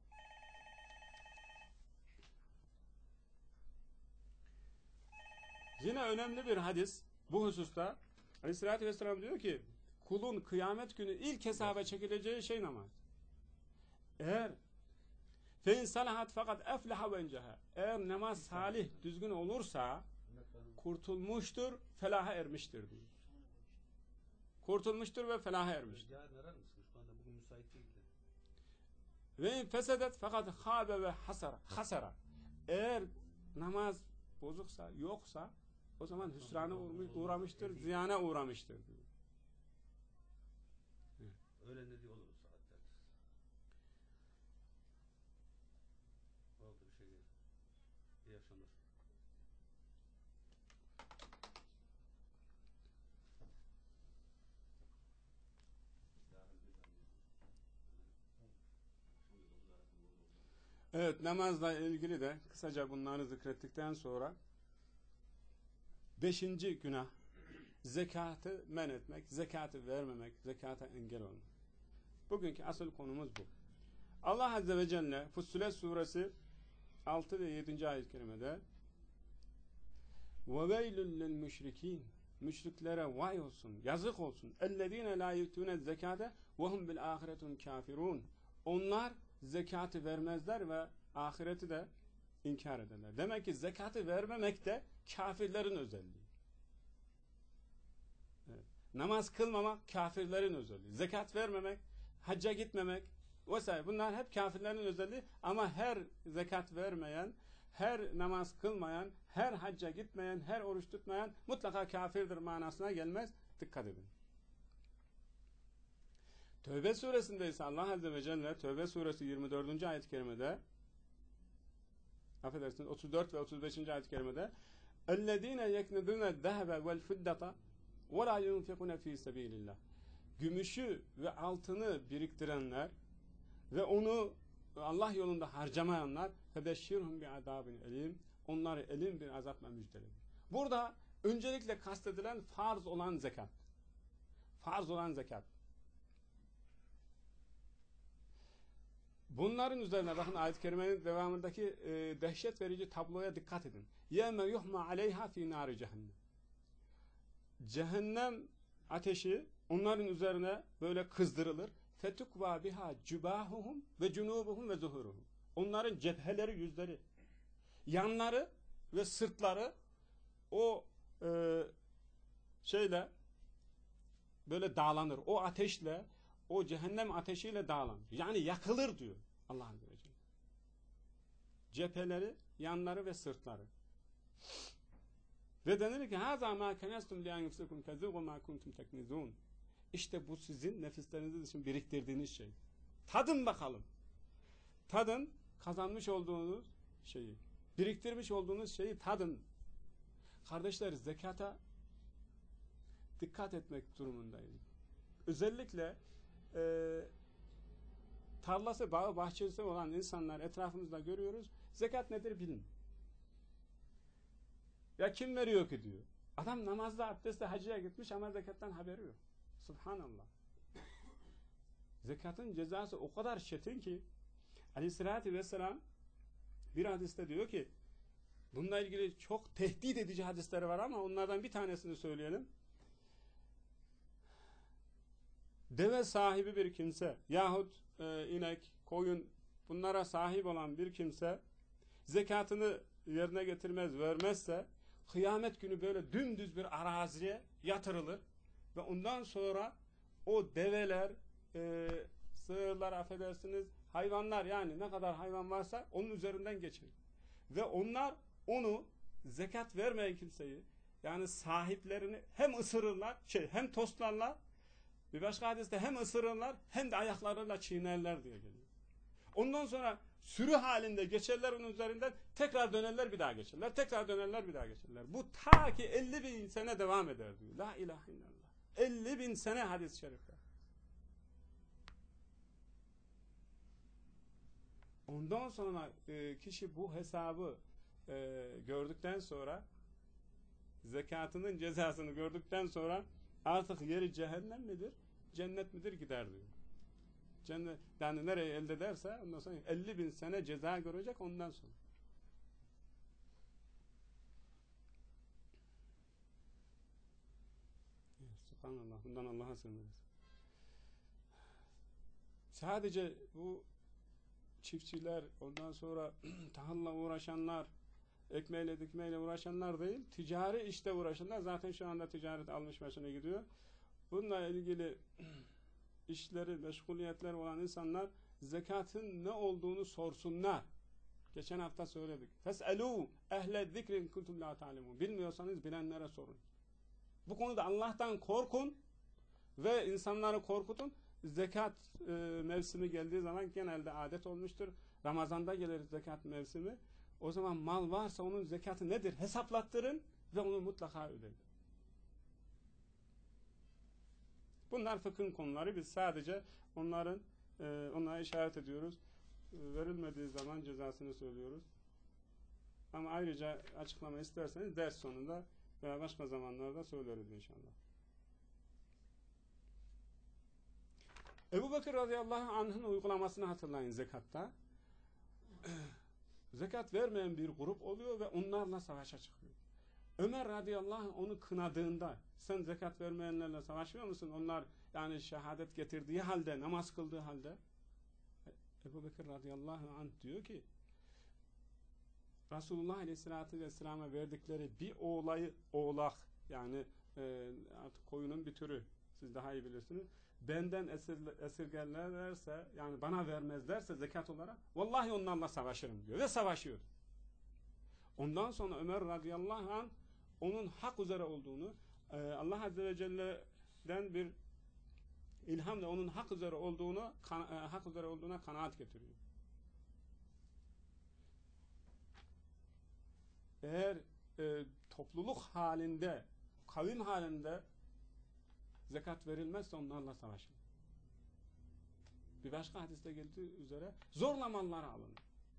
Yine önemli bir hadis bu hususta. Aleyhissalatü vesselam diyor ki kulun kıyamet günü ilk hesaba çekileceği şey namaz. Eğer fe in salahat fakat efleha ve enceha. Eğer namaz salih, düzgün olursa kurtulmuştur, felaha ermiştir diyor. Kurtulmuştur ve felaha ermiştir. Ve in fesedet fakat habe ve hasara. Hasara. Eğer namaz bozuksa, yoksa o zaman hüsrana uğramıştır, ziyana uğramıştır diyor. Öyle ne diyor olur saatler. Oldu bir şey değil. İyi akşamlar. Evet, namazla ilgili de kısaca bunları zikrettikten sonra beşinci günah zekatı men etmek, zekatı vermemek, zekata engel olmak. Bugünkü asıl konumuz bu. Allah Azze ve Celle Fussilet suresi altı ve yedinci ayet-i kerimede وَوَيْلٌ لِلْمُشْرِك۪ينَ Müşriklere vay olsun, yazık olsun. اَلَّذ۪ينَ لَا يُؤْتُونَ الزَّكَاةَ وَهُمْ بِالْآخِرَةُ كَافِرُونَ Onlar zekatı vermezler ve ahireti de inkar ederler. Demek ki zekatı vermemek de kafirlerin özelliği. Evet. Namaz kılmamak kafirlerin özelliği. Zekat vermemek, hacca gitmemek vesaire. Bunlar hep kafirlerin özelliği ama her zekat vermeyen, her namaz kılmayan, her hacca gitmeyen, her oruç tutmayan mutlaka kafirdir manasına gelmez. Dikkat edin. Tövbe suresinde ise Allah Azze ve Celle Tövbe suresi yirmi dördüncü ayet-i kerimede affedersiniz otuz dört ve otuz beşinci ayet-i kerimede اَلَّذ۪ينَ يَكْنِدُونَ الذَّهَبَ وَالْفِدَّةَ وَلَا يُنْفِقُونَ ف۪ي سَب۪يلِ اللّٰهِ Gümüşü ve altını biriktirenler ve onu Allah yolunda harcamayanlar فَبَشِّرْهُمْ بِعَذَابٍ اَلِيمٍ Onları elin bir azapla müjdeledir. Burada öncelikle kastedilen farz olan zekat. Farz olan zekat. Bunların üzerine bakın ayet-i kerimenin devamındaki e, dehşet verici tabloya dikkat edin. يَمَّ يُحْمَ عَلَيْهَا ف۪ي نَارِ cehennem. Cehennem ateşi onların üzerine böyle kızdırılır. فَتُكْوَى بِهَا جُبَاهُهُمْ وَجُنُوبُهُمْ وَزُهُرُهُمْ Onların cepheleri, yüzleri, yanları ve sırtları o e, şeyle böyle dağlanır. O ateşle, o cehennem ateşiyle dağlanır. Yani yakılır diyor Allah Azze ve Celle. Cepheleri, yanları ve sırtları. Ve denir ki هَذَا مَا كَنَسْتُمْ لِيَنْ يُفْسِكُمْ فَذُوقُوا مَا كُنْتُمْ تَكْنِزُونَ İşte bu sizin nefisleriniz için biriktirdiğiniz şey. Tadın bakalım. Tadın kazanmış olduğunuz şeyi. Biriktirmiş olduğunuz şeyi tadın. Kardeşler zekata dikkat etmek durumundayız. Özellikle e, tarlası, bağı, bahçesi olan insanlar etrafımızda görüyoruz. Zekat nedir bilin. Ya kim veriyor ki diyor. Adam namazda, abdestle, hacıya gitmiş ama zekattan haberi yok. Subhanallah. Zekatın cezası o kadar çetin ki Aleyhisselatü Vesselam bir hadiste diyor ki bununla ilgili çok tehdit edici hadisleri var ama onlardan bir tanesini söyleyelim. deve sahibi bir kimse yahut e, inek, koyun bunlara sahip olan bir kimse zekatını yerine getirmez, vermezse kıyamet günü böyle dümdüz bir araziye yatırılır ve ondan sonra o develer, e, sığırlar, affedersiniz, hayvanlar, yani ne kadar hayvan varsa onun üzerinden geçirir. Ve onlar onu, zekat vermeyen kimseyi, yani sahiplerini hem ısırırlar, şey hem tostlarlar, bir başka hadiste hem ısırırlar hem de ayaklarıyla çiğnerler diye geliyor. Ondan sonra sürü halinde geçerler onun üzerinden, tekrar dönerler bir daha geçerler, tekrar dönerler bir daha geçerler. Bu ta ki elli bin sene devam eder diyor. La ilahe illallah. elli bin sene hadis-i şerifte. Ondan sonra e, kişi bu hesabı e, gördükten sonra, zekatının cezasını gördükten sonra artık yeri cehennem midir, cennet midir gider diyor. Cennet, yani nereye elde ederse ondan sonra elli bin sene ceza görecek ondan sonra. Subhanallah. Bundan Allah'a sığınırız. Sadece bu çiftçiler, ondan sonra tahılla uğraşanlar, ekmeğiyle dikmeyle uğraşanlar değil, ticari işte uğraşanlar, zaten şu anda ticaret almış başına gidiyor. Bununla ilgili işleri, meşguliyetler olan insanlar zekatın ne olduğunu sorsunlar. Geçen hafta söyledik. Fes'elû ehle zikrin kuntum la ta'lemun. Bilmiyorsanız bilenlere sorun. Bu konuda Allah'tan korkun ve insanları korkutun. Zekat e, mevsimi geldiği zaman genelde adet olmuştur. Ramazanda gelir zekat mevsimi. O zaman mal varsa onun zekatı nedir? Hesaplattırın ve onu mutlaka ödeyin. Bunlar fıkhın konuları. Biz sadece onların e, onlara işaret ediyoruz. E, verilmediği zaman cezasını söylüyoruz. Ama ayrıca açıklama isterseniz ders sonunda veya başka zamanlarda söyleriz inşallah. Ebu Bekir radıyallahu anh'ın uygulamasını hatırlayın zekatta. Zekat vermeyen bir grup oluyor ve onlarla savaşa çıkıyor. Ömer radıyallahu anh onu kınadığında, sen zekat vermeyenlerle savaşmıyor musun? Onlar yani şehadet getirdiği halde, namaz kıldığı halde. Ebu Bekir radıyallahu anh diyor ki, Resulullah aleyhissalatü vesselam'a verdikleri bir oğlayı, oğlak yani e, artık koyunun bir türü, siz daha iyi bilirsiniz, benden esir, esirgerlerse, yani bana vermezlerse zekat olarak, vallahi onlarla savaşırım diyor ve savaşıyor. Ondan sonra Ömer radıyallahu anh onun hak üzere olduğunu, e, Allah azze ve celle'den bir ilhamla onun hak üzere olduğunu kan, e, hak üzere olduğuna kanaat getiriyor. Eğer e, topluluk halinde, kavim halinde zekat verilmezse onlarla savaşın. Bir başka hadiste geldiği üzere zorla malları alın.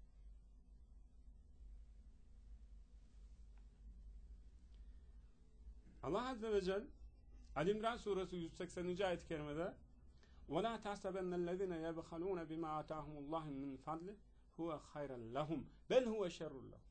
Allah azze ve celle Ali İmran suresi yüz sekseninci ayet-i kerimede وَلَا تَحْسَبَنَّ الَّذِينَ يَبْخَلُونَ بِمَا آتَاهُمُ اللّٰهُ مِنْ فَضْلِهِ هُوَ خَيْرًا لَهُمْ بَلْ هُوَ شَرٌّ لَهُمْ.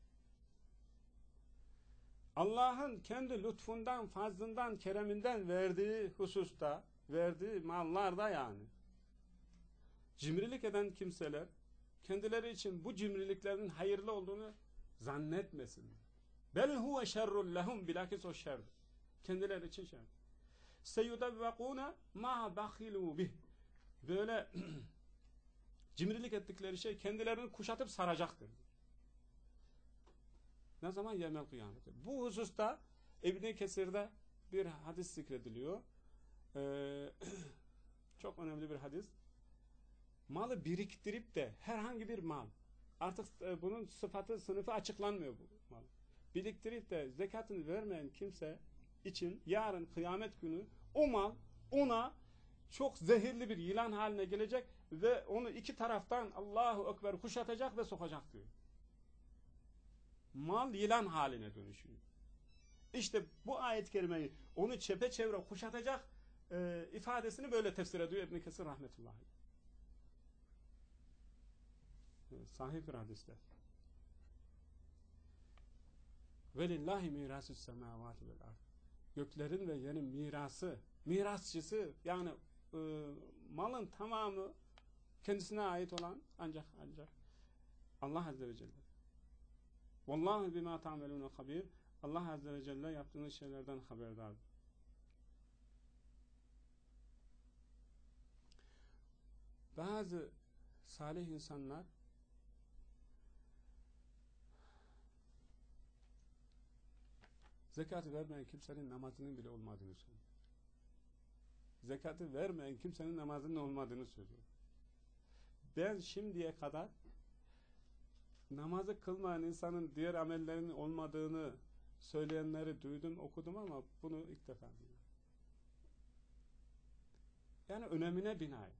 Allah'ın kendi lütfundan, fazlından, kereminden verdiği hususta, verdiği mallarda yani cimrilik eden kimseler kendileri için bu cimriliklerin hayırlı olduğunu zannetmesin. Bel huve şerrun lehum, bilakis o şerdir. Kendileri için şer. Seyudevvekûne ma bakhilû bih. Böyle cimrilik ettikleri şey kendilerini kuşatıp saracaktır. Ne zaman? Yevmel kıyamete. Bu hususta İbn-i Kesir'de bir hadis zikrediliyor. Ee, çok önemli bir hadis. Malı biriktirip de herhangi bir mal, artık e, bunun sıfatı, sınıfı açıklanmıyor bu mal. Biriktirip de zekatını vermeyen kimse için yarın kıyamet günü o mal ona çok zehirli bir yılan haline gelecek ve onu iki taraftan Allahu Ekber kuşatacak ve sokacak diyor. Mal yılan haline dönüşüyor. İşte bu ayet-i kerimeyi onu çepeçevre kuşatacak e, ifadesini böyle tefsir ediyor İbn Kesir rahmetullahi. Sahih bir hadiste. Velillahi mirasü's semavati vel ard. Göklerin ve yerin mirası, mirasçısı, yani e, malın tamamı kendisine ait olan ancak ancak Allah Azze ve Celle. Vallahu bima ta'melun habir. Allah Azze ve Celle yaptığınız şeylerden haberdar. Bazı salih insanlar zekatı vermeyen kimsenin namazının bile olmadığını söylüyor. Zekatı vermeyen kimsenin namazının olmadığını söylüyor. Ben şimdiye kadar namazı kılmayan insanın diğer amellerinin olmadığını söyleyenleri duydum, okudum ama bunu ilk defa duydum. Yani önemine binaen.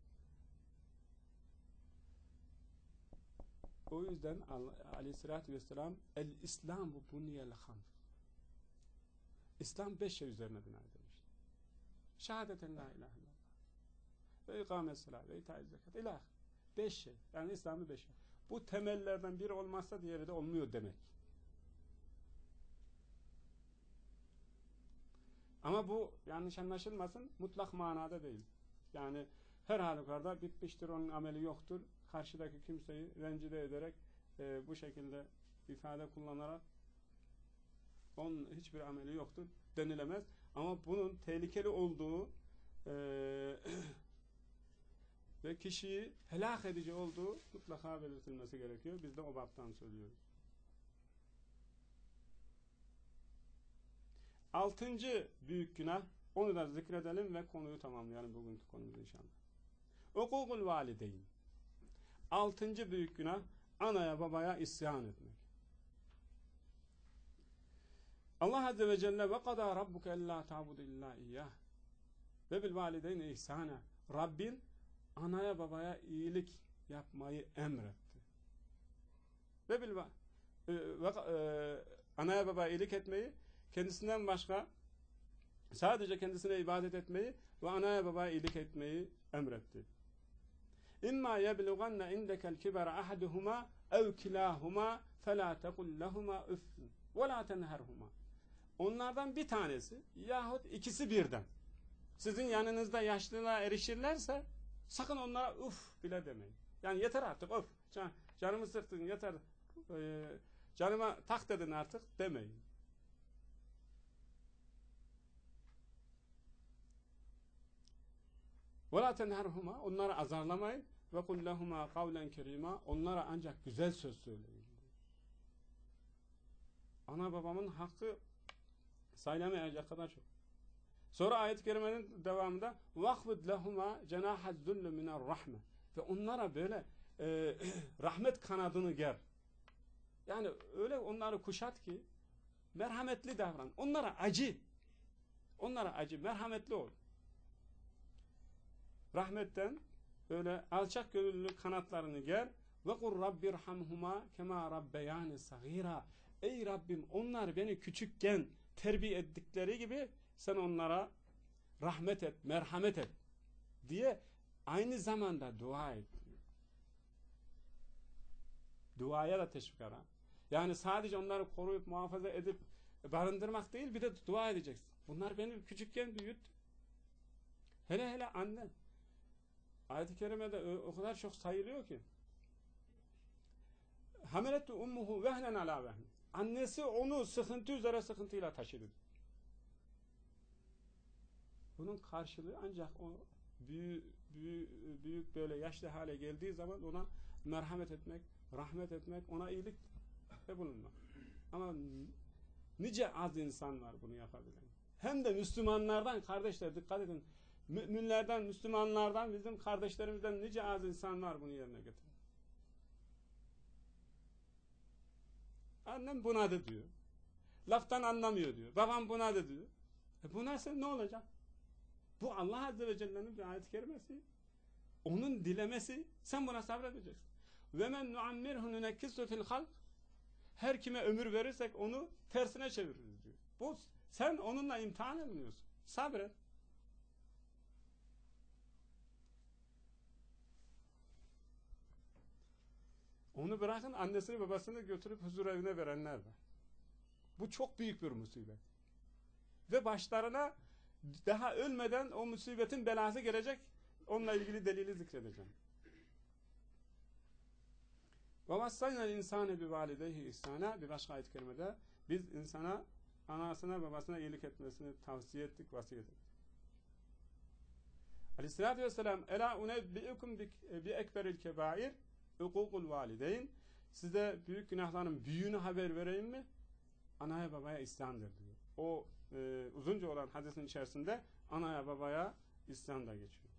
O yüzden Aleyhisselatü Vesselam el-İslam bu bunyel hamd. İslam beş şey üzerine bina edilmiş. Şehadeten la ilahe illallah. Ve ikamet salat ve itaat zekat. İlah. Beş şey. Yani İslam'ı beş şey. Bu temellerden biri olmazsa diğeri de olmuyor demek. Ama bu yanlış anlaşılmasın mutlak manada değil. Yani her halükarda bitmiştir, onun ameli yoktur. Karşıdaki kimseyi rencide ederek e, bu şekilde ifade kullanarak onun hiçbir ameli yoktur denilemez. Ama bunun tehlikeli olduğu e, ve kişiyi helak edici olduğu mutlaka belirtilmesi gerekiyor. Biz de o baptan söylüyoruz. Altıncı büyük günah, onu da zikredelim ve konuyu tamamlayalım bugünkü konumuz inşallah. Hukukul valideyn. Altıncı büyük günah, anaya babaya isyan etmek. Allah Azze ve Celle ve kadâ rabbuke ellâ ta'budu illâ iyyâh ve bil valideyni ihsâna. Rabbin anaya babaya iyilik yapmayı emretti. Ve bil e, ve, e, anaya babaya iyilik etmeyi, kendisinden başka sadece kendisine ibadet etmeyi ve anaya babaya iyilik etmeyi emretti. İmma yeblughanne indekel kibara ahaduhuma ev kilahuma felâ tekul lehuma üffün ve lâ tenherhuma. Onlardan bir tanesi yahut ikisi birden sizin yanınızda yaşlılığa erişirlerse sakın onlara uf bile demeyin. Yani yeter artık uf. Can, canımı sıktın yeter. E, canıma tak dedin artık demeyin. وَلَا تَنْهَرْهُمَا. Onları azarlamayın. وَقُلْ لَهُمَا قَوْلًا كَرِيمًا. Onlara ancak güzel söz söyleyin. Ana babamın hakkı sayılamayacak kadar çok. Sonra ayet-i kerimenin devamında وَخْفِدْ لَهُمَا جَنَاحَ الذُّلِّ مِنَ الرَّحْمَةِ. Ve onlara böyle e, rahmet kanadını ger. Yani öyle onları kuşat ki merhametli davran. Onlara acı. Onlara acı. Merhametli ol. Rahmetten öyle alçak gönüllü kanatlarını ger ve kur rabbirhamhuma kema rabbeyani sagira. Ey Rabbim, onlar beni küçükken terbiye ettikleri gibi sen onlara rahmet et, merhamet et diye aynı zamanda dua et. Duaya da teşvik ara. Yani sadece onları koruyup muhafaza edip barındırmak değil, bir de dua edeceksin. Bunlar beni küçükken büyüttü. Hele hele annen. Ayet-i kerimede o kadar çok sayılıyor ki. Hamelettu ummuhu vehnen ala vehn. Annesi onu sıkıntı üzere sıkıntıyla taşıdı. Bunun karşılığı ancak o büyük, büyük, büyük böyle yaşlı hale geldiği zaman ona merhamet etmek, rahmet etmek, ona iyilik ve bulunmak. Ama nice az insan var bunu yapabilen. Hem de Müslümanlardan, kardeşler dikkat edin. Müminlerden, Müslümanlardan, bizim kardeşlerimizden nice az insan var bunu yerine getiren. Annem bunadı diyor. Laftan anlamıyor diyor. Babam bunadı diyor. E bu nasıl, ne olacak? Bu Allah Azze ve Celle'nin bir ayet-i kerimesi. Onun dilemesi. Sen buna sabredeceksin. Ve men nuammirhu nunekkisu fil halk. Her kime ömür verirsek onu tersine çeviririz diyor. Bu, sen onunla imtihan ediliyorsun. Sabret. Onu bırakın, annesini babasını götürüp huzur evine verenler var. Bu çok büyük bir musibet. Ve başlarına daha ölmeden o musibetin belası gelecek. Onunla ilgili delili zikredeceğim. وَوَصَّيْنَا الْاِنْسَانَ بِوَالِدَيْهِ ihsana. Bir başka ayet-i kerimede biz insana, anasına, babasına iyilik etmesini tavsiye ettik, vasiyet ettik. Aleyhisselatü vesselam Ela unebbi'ukum bi ekberil kebair hukukul valideyn. Size büyük günahların büyüğünü haber vereyim mi? Anaya babaya isyandır diyor. O e, uzunca olan hadisin içerisinde anaya babaya isyan da geçiyor.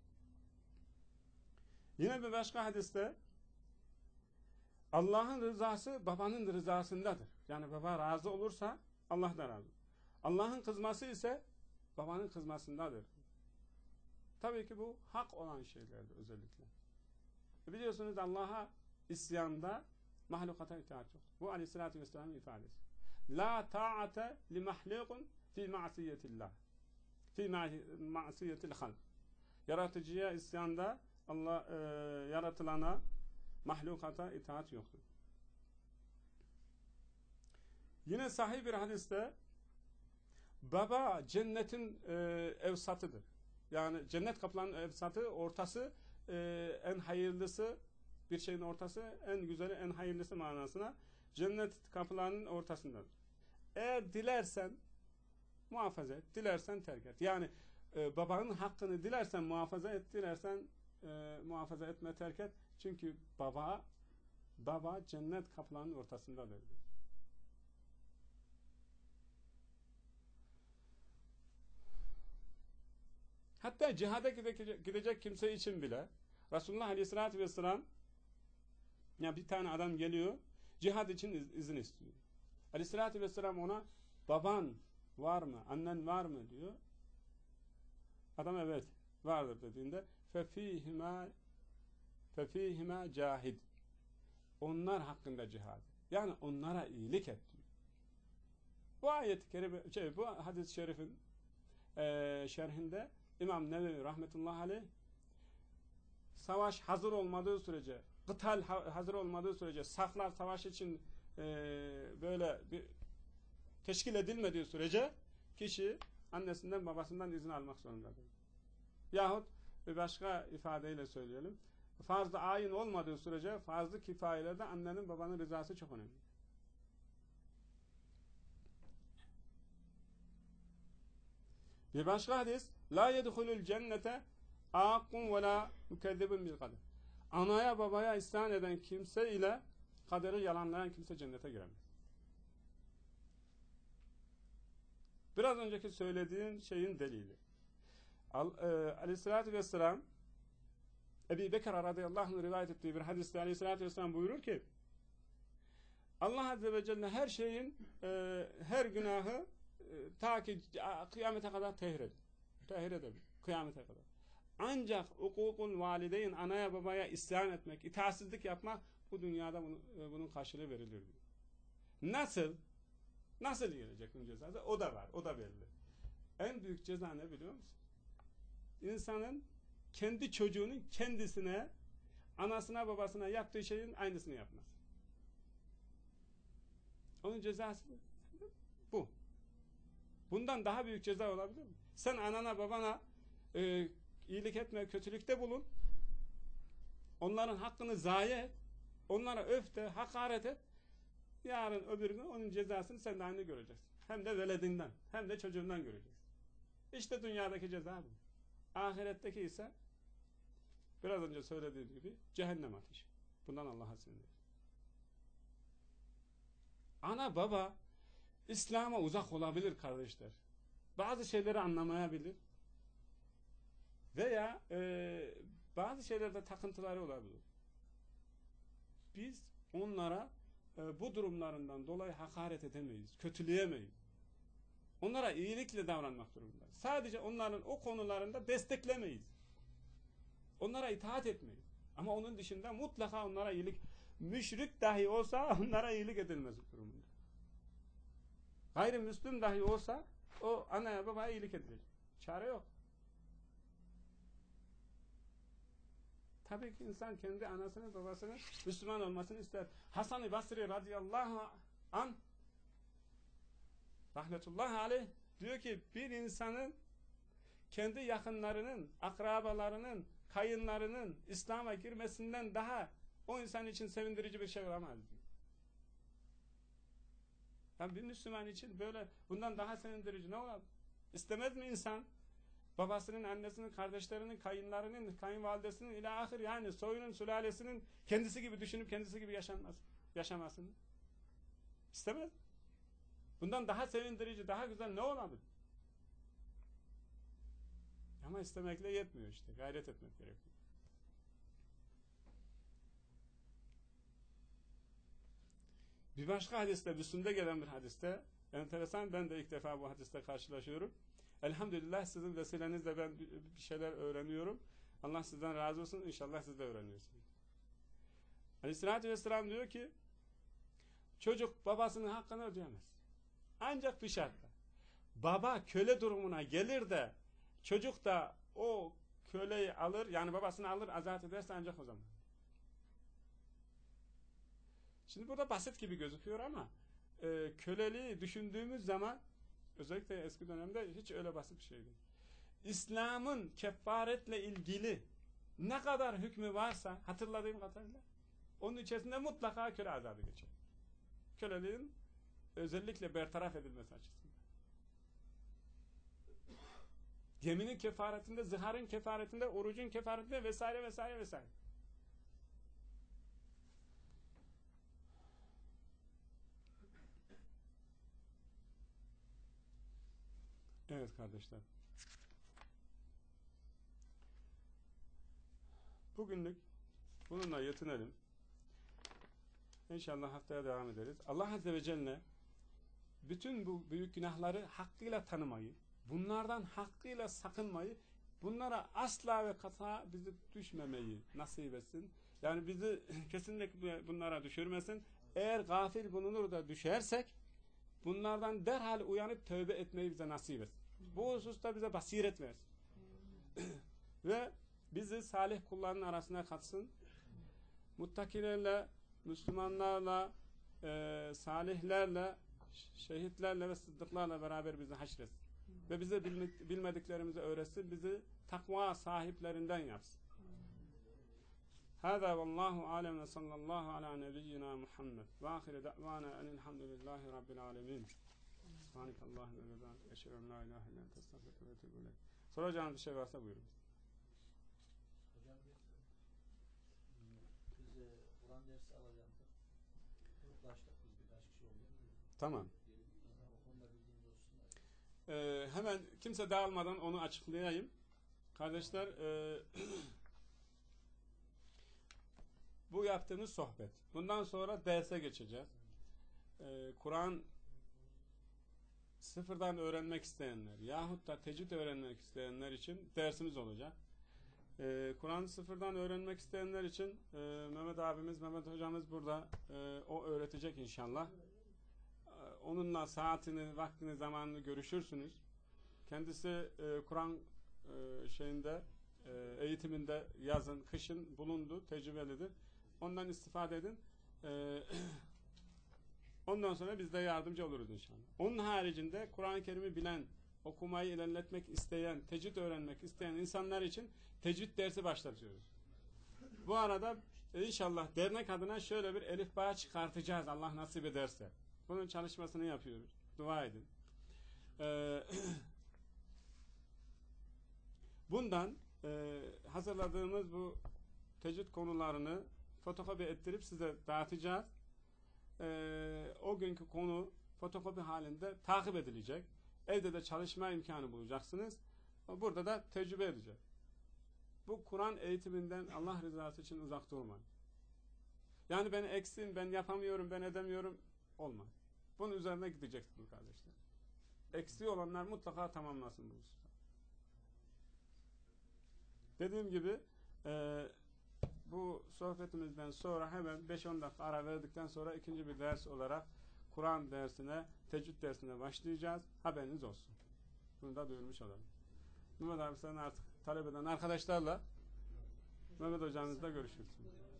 Yine bir başka hadiste Allah'ın rızası babanın rızasındadır. Yani baba razı olursa Allah da razı olur. Allah'ın kızması ise babanın kızmasındadır. Tabii ki bu hak olan şeylerdir özellikle. Biliyorsunuz Allah'a isyanda mahlukata itaat yok. Bu Aleyhisselatü Vesselam'ın ifadesi. La ta'ate li mahlukun fi ma'siyetillah. Fi ma'siyetil halk. Yaratıcıya isyanda Allah e, yaratılana mahlukata itaat yoktur. Yine sahih bir hadiste baba cennetin e, evsatıdır. Yani cennet kapılarının evsatı, ortası, e, en hayırlısı, bir şeyin ortası, en güzeli, en hayırlısı manasına cennet kapılarının ortasındadır. Eğer dilersen muhafaza et, dilersen terk et. Yani e, babanın hakkını dilersen muhafaza et, dilersen e, muhafaza etme, terk et. Çünkü baba, baba cennet kapılarının ortasındadır. Hatta cihada gidecek, gidecek kimse için bile Resulullah Aleyhisselatü Vesselam ya bir tane adam geliyor cihad için iz, izin istiyor. Aleyhisselatü Vesselam ona baban var mı? Annen var mı? diyor. Adam evet vardır dediğinde fefihima fefihima cahid. Onlar hakkında cihad. Yani onlara iyilik et diyor. Bu ayet-i kerime, şey, bu hadis-i şerifin e, şerhinde İmam Nevevi rahmetullahi aleyh savaş hazır olmadığı sürece, kıtal hazır olmadığı sürece, saflar savaş için e, böyle bir teşkil edilmediği sürece kişi annesinden babasından izin almak zorundadır. Yahut bir başka ifadeyle söyleyelim. Farz-ı ayin olmadığı sürece farz-ı kifayelerde annenin babanın rızası çok önemli. Bir başka hadis la yedhulul cennete aqun ve la mukezzibun bil kader. Anaya babaya isyan eden kimse ile kaderi yalanlayan kimse cennete giremez. Biraz önceki söylediğin şeyin delili. Al, e, Aleyhisselatü Vesselam Ebu Bekir radıyallahu anh rivayet ettiği bir hadiste Aleyhisselatü Vesselam buyurur ki Allah Azze ve Celle her şeyin e, her günahı e, ta ki kıyamete kadar tehir eder. Tehir edebilir. Kıyamete kadar. Ancak hukukul valideyn anaya babaya isyan etmek, itaatsizlik yapmak bu dünyada bunu, e, bunun karşılığı verilir diyor. Nasıl? Nasıl gelecek bunun cezası? O da var. O da belli. En büyük ceza ne biliyor musun? İnsanın kendi çocuğunun kendisine, anasına babasına yaptığı şeyin aynısını yapmaz. Onun cezası bu. Bundan daha büyük ceza olabilir mi? Sen anana babana e, iyilik etme, kötülükte bulun. Onların hakkını zayi et. Onlara öf de, hakaret et. Yarın öbür gün onun cezasını sen de aynı göreceksin. Hem de veledinden, hem de çocuğundan göreceksin. İşte dünyadaki ceza bu. Ahiretteki ise biraz önce söylediğim gibi cehennem ateşi. Bundan Allah'a sığınırız. Ana baba İslam'a uzak olabilir kardeşler. Bazı şeyleri anlamayabilir. Veya e, bazı şeylerde takıntıları olabilir. Biz onlara e, bu durumlarından dolayı hakaret edemeyiz, kötüleyemeyiz. Onlara iyilikle davranmak durumundayız. Sadece onların o konularında desteklemeyiz. Onlara itaat etmeyiz. Ama onun dışında mutlaka onlara iyilik, müşrik dahi olsa onlara iyilik edilmesi durumunda. Gayrimüslim dahi olsa o anaya babaya iyilik edilecek. Çare yok. Tabii ki insan kendi anasının babasının Müslüman olmasını ister. Hasan-ı Basri radıyallahu anh rahmetullahi aleyh diyor ki bir insanın kendi yakınlarının, akrabalarının, kayınlarının İslam'a girmesinden daha o insan için sevindirici bir şey olamaz diyor. Yani bir Müslüman için böyle bundan daha sevindirici ne olabilir? İstemez mi insan? Babasının, annesinin, kardeşlerinin, kayınlarının, kayınvalidesinin ila ahir yani soyunun, sülalesinin kendisi gibi düşünüp kendisi gibi yaşanmaz, yaşamasını. İstemez. Bundan daha sevindirici, daha güzel ne olabilir? Ama istemekle yetmiyor işte. Gayret etmek gerekiyor. Bir başka hadiste, Müslüm'de gelen bir hadiste, enteresan, ben de ilk defa bu hadiste karşılaşıyorum. Elhamdülillah sizin vesilenizle ben bir şeyler öğreniyorum. Allah sizden razı olsun. İnşallah siz de öğreniyorsunuz. Aleyhissalatü vesselam diyor ki çocuk babasının hakkını ödeyemez. Ancak bir şartla. Baba köle durumuna gelir de çocuk da o köleyi alır, yani babasını alır, azat ederse ancak o zaman. Şimdi burada basit gibi gözüküyor ama e, köleliği düşündüğümüz zaman özellikle eski dönemde hiç öyle basit bir şey değil. İslam'ın kefaretle ilgili ne kadar hükmü varsa hatırladığım kadarıyla onun içerisinde mutlaka köle azabı geçer. Köleliğin özellikle bertaraf edilmesi açısından. Yeminin kefaretinde, zıharın kefaretinde, orucun kefaretinde vesaire vesaire vesaire. Evet kardeşler. Bugünlük bununla yetinelim. İnşallah haftaya devam ederiz. Allah Azze ve Celle bütün bu büyük günahları hakkıyla tanımayı, bunlardan hakkıyla sakınmayı, bunlara asla ve kata bizi düşmemeyi nasip etsin. Yani bizi kesinlikle bunlara düşürmesin. Eğer gafil bulunur da düşersek bunlardan derhal uyanıp tövbe etmeyi bize nasip etsin. Bu hususta bize basiret versin. Ve bizi salih kulların arasına katsın. Muttakilerle, Müslümanlarla, e, salihlerle, şehitlerle ve sıddıklarla beraber bizi haşretsin. Ve bize bilmediklerimizi öğretsin. Bizi takva sahiplerinden yapsın. Hâzâ vallâhu âlem ve sallallahu alâ nebiyyina Muhammed. Ve âhire da'vâna enilhamdülillâhi rabbil âlemin. Subhanakallahümme ve bihamdike eşhedü en la ilahe illa ente estağfiruke ve etûbü ileyk. Soracağınız bir şey varsa buyurun. Hocam biz e, Kur'an dersi alacaktık. Gruplaştık biz birkaç kişi oluyor. Tamam. O konuda bildiğiniz olsun. Ee, hemen kimse dağılmadan onu açıklayayım. Kardeşler e, bu yaptığımız sohbet. Bundan sonra derse geçeceğiz. Ee, Kur'an sıfırdan öğrenmek isteyenler yahut da tecvid öğrenmek isteyenler için dersimiz olacak. Ee, Kur'an'ı sıfırdan öğrenmek isteyenler için e, Mehmet abimiz, Mehmet hocamız burada. E, o öğretecek inşallah. E, onunla saatini, vaktini, zamanını görüşürsünüz. Kendisi e, Kur'an e, şeyinde e, eğitiminde yazın, kışın bulundu, tecrübelidir. Ondan istifade edin. E, ondan sonra biz de yardımcı oluruz inşallah. Onun haricinde Kur'an-ı Kerim'i bilen, okumayı ilerletmek isteyen, tecvid öğrenmek isteyen insanlar için tecvid dersi başlatıyoruz. Bu arada inşallah dernek adına şöyle bir elifba çıkartacağız Allah nasip ederse. Bunun çalışmasını yapıyoruz. Dua edin. Ee, bundan e, hazırladığımız bu tecvid konularını fotokopi ettirip size dağıtacağız. Ee, o günkü konu fotokopi halinde takip edilecek. Evde de çalışma imkanı bulacaksınız. Burada da tecrübe edecek. Bu Kur'an eğitiminden Allah rızası için uzak durmayın. Yani ben eksim, ben yapamıyorum, ben edemiyorum olmaz. Bunun üzerine gideceksiniz kardeşler. Eksiği olanlar mutlaka tamamlasın bu hususta. Dediğim gibi e, bu sohbetimizden sonra hemen beş on dakika ara verdikten sonra ikinci bir ders olarak Kur'an dersine, tecvid dersine başlayacağız. Haberiniz olsun. Bunu da duyurmuş olalım. Mehmet abi sen artık talep eden arkadaşlarla Mehmet hocamızla görüşürsün.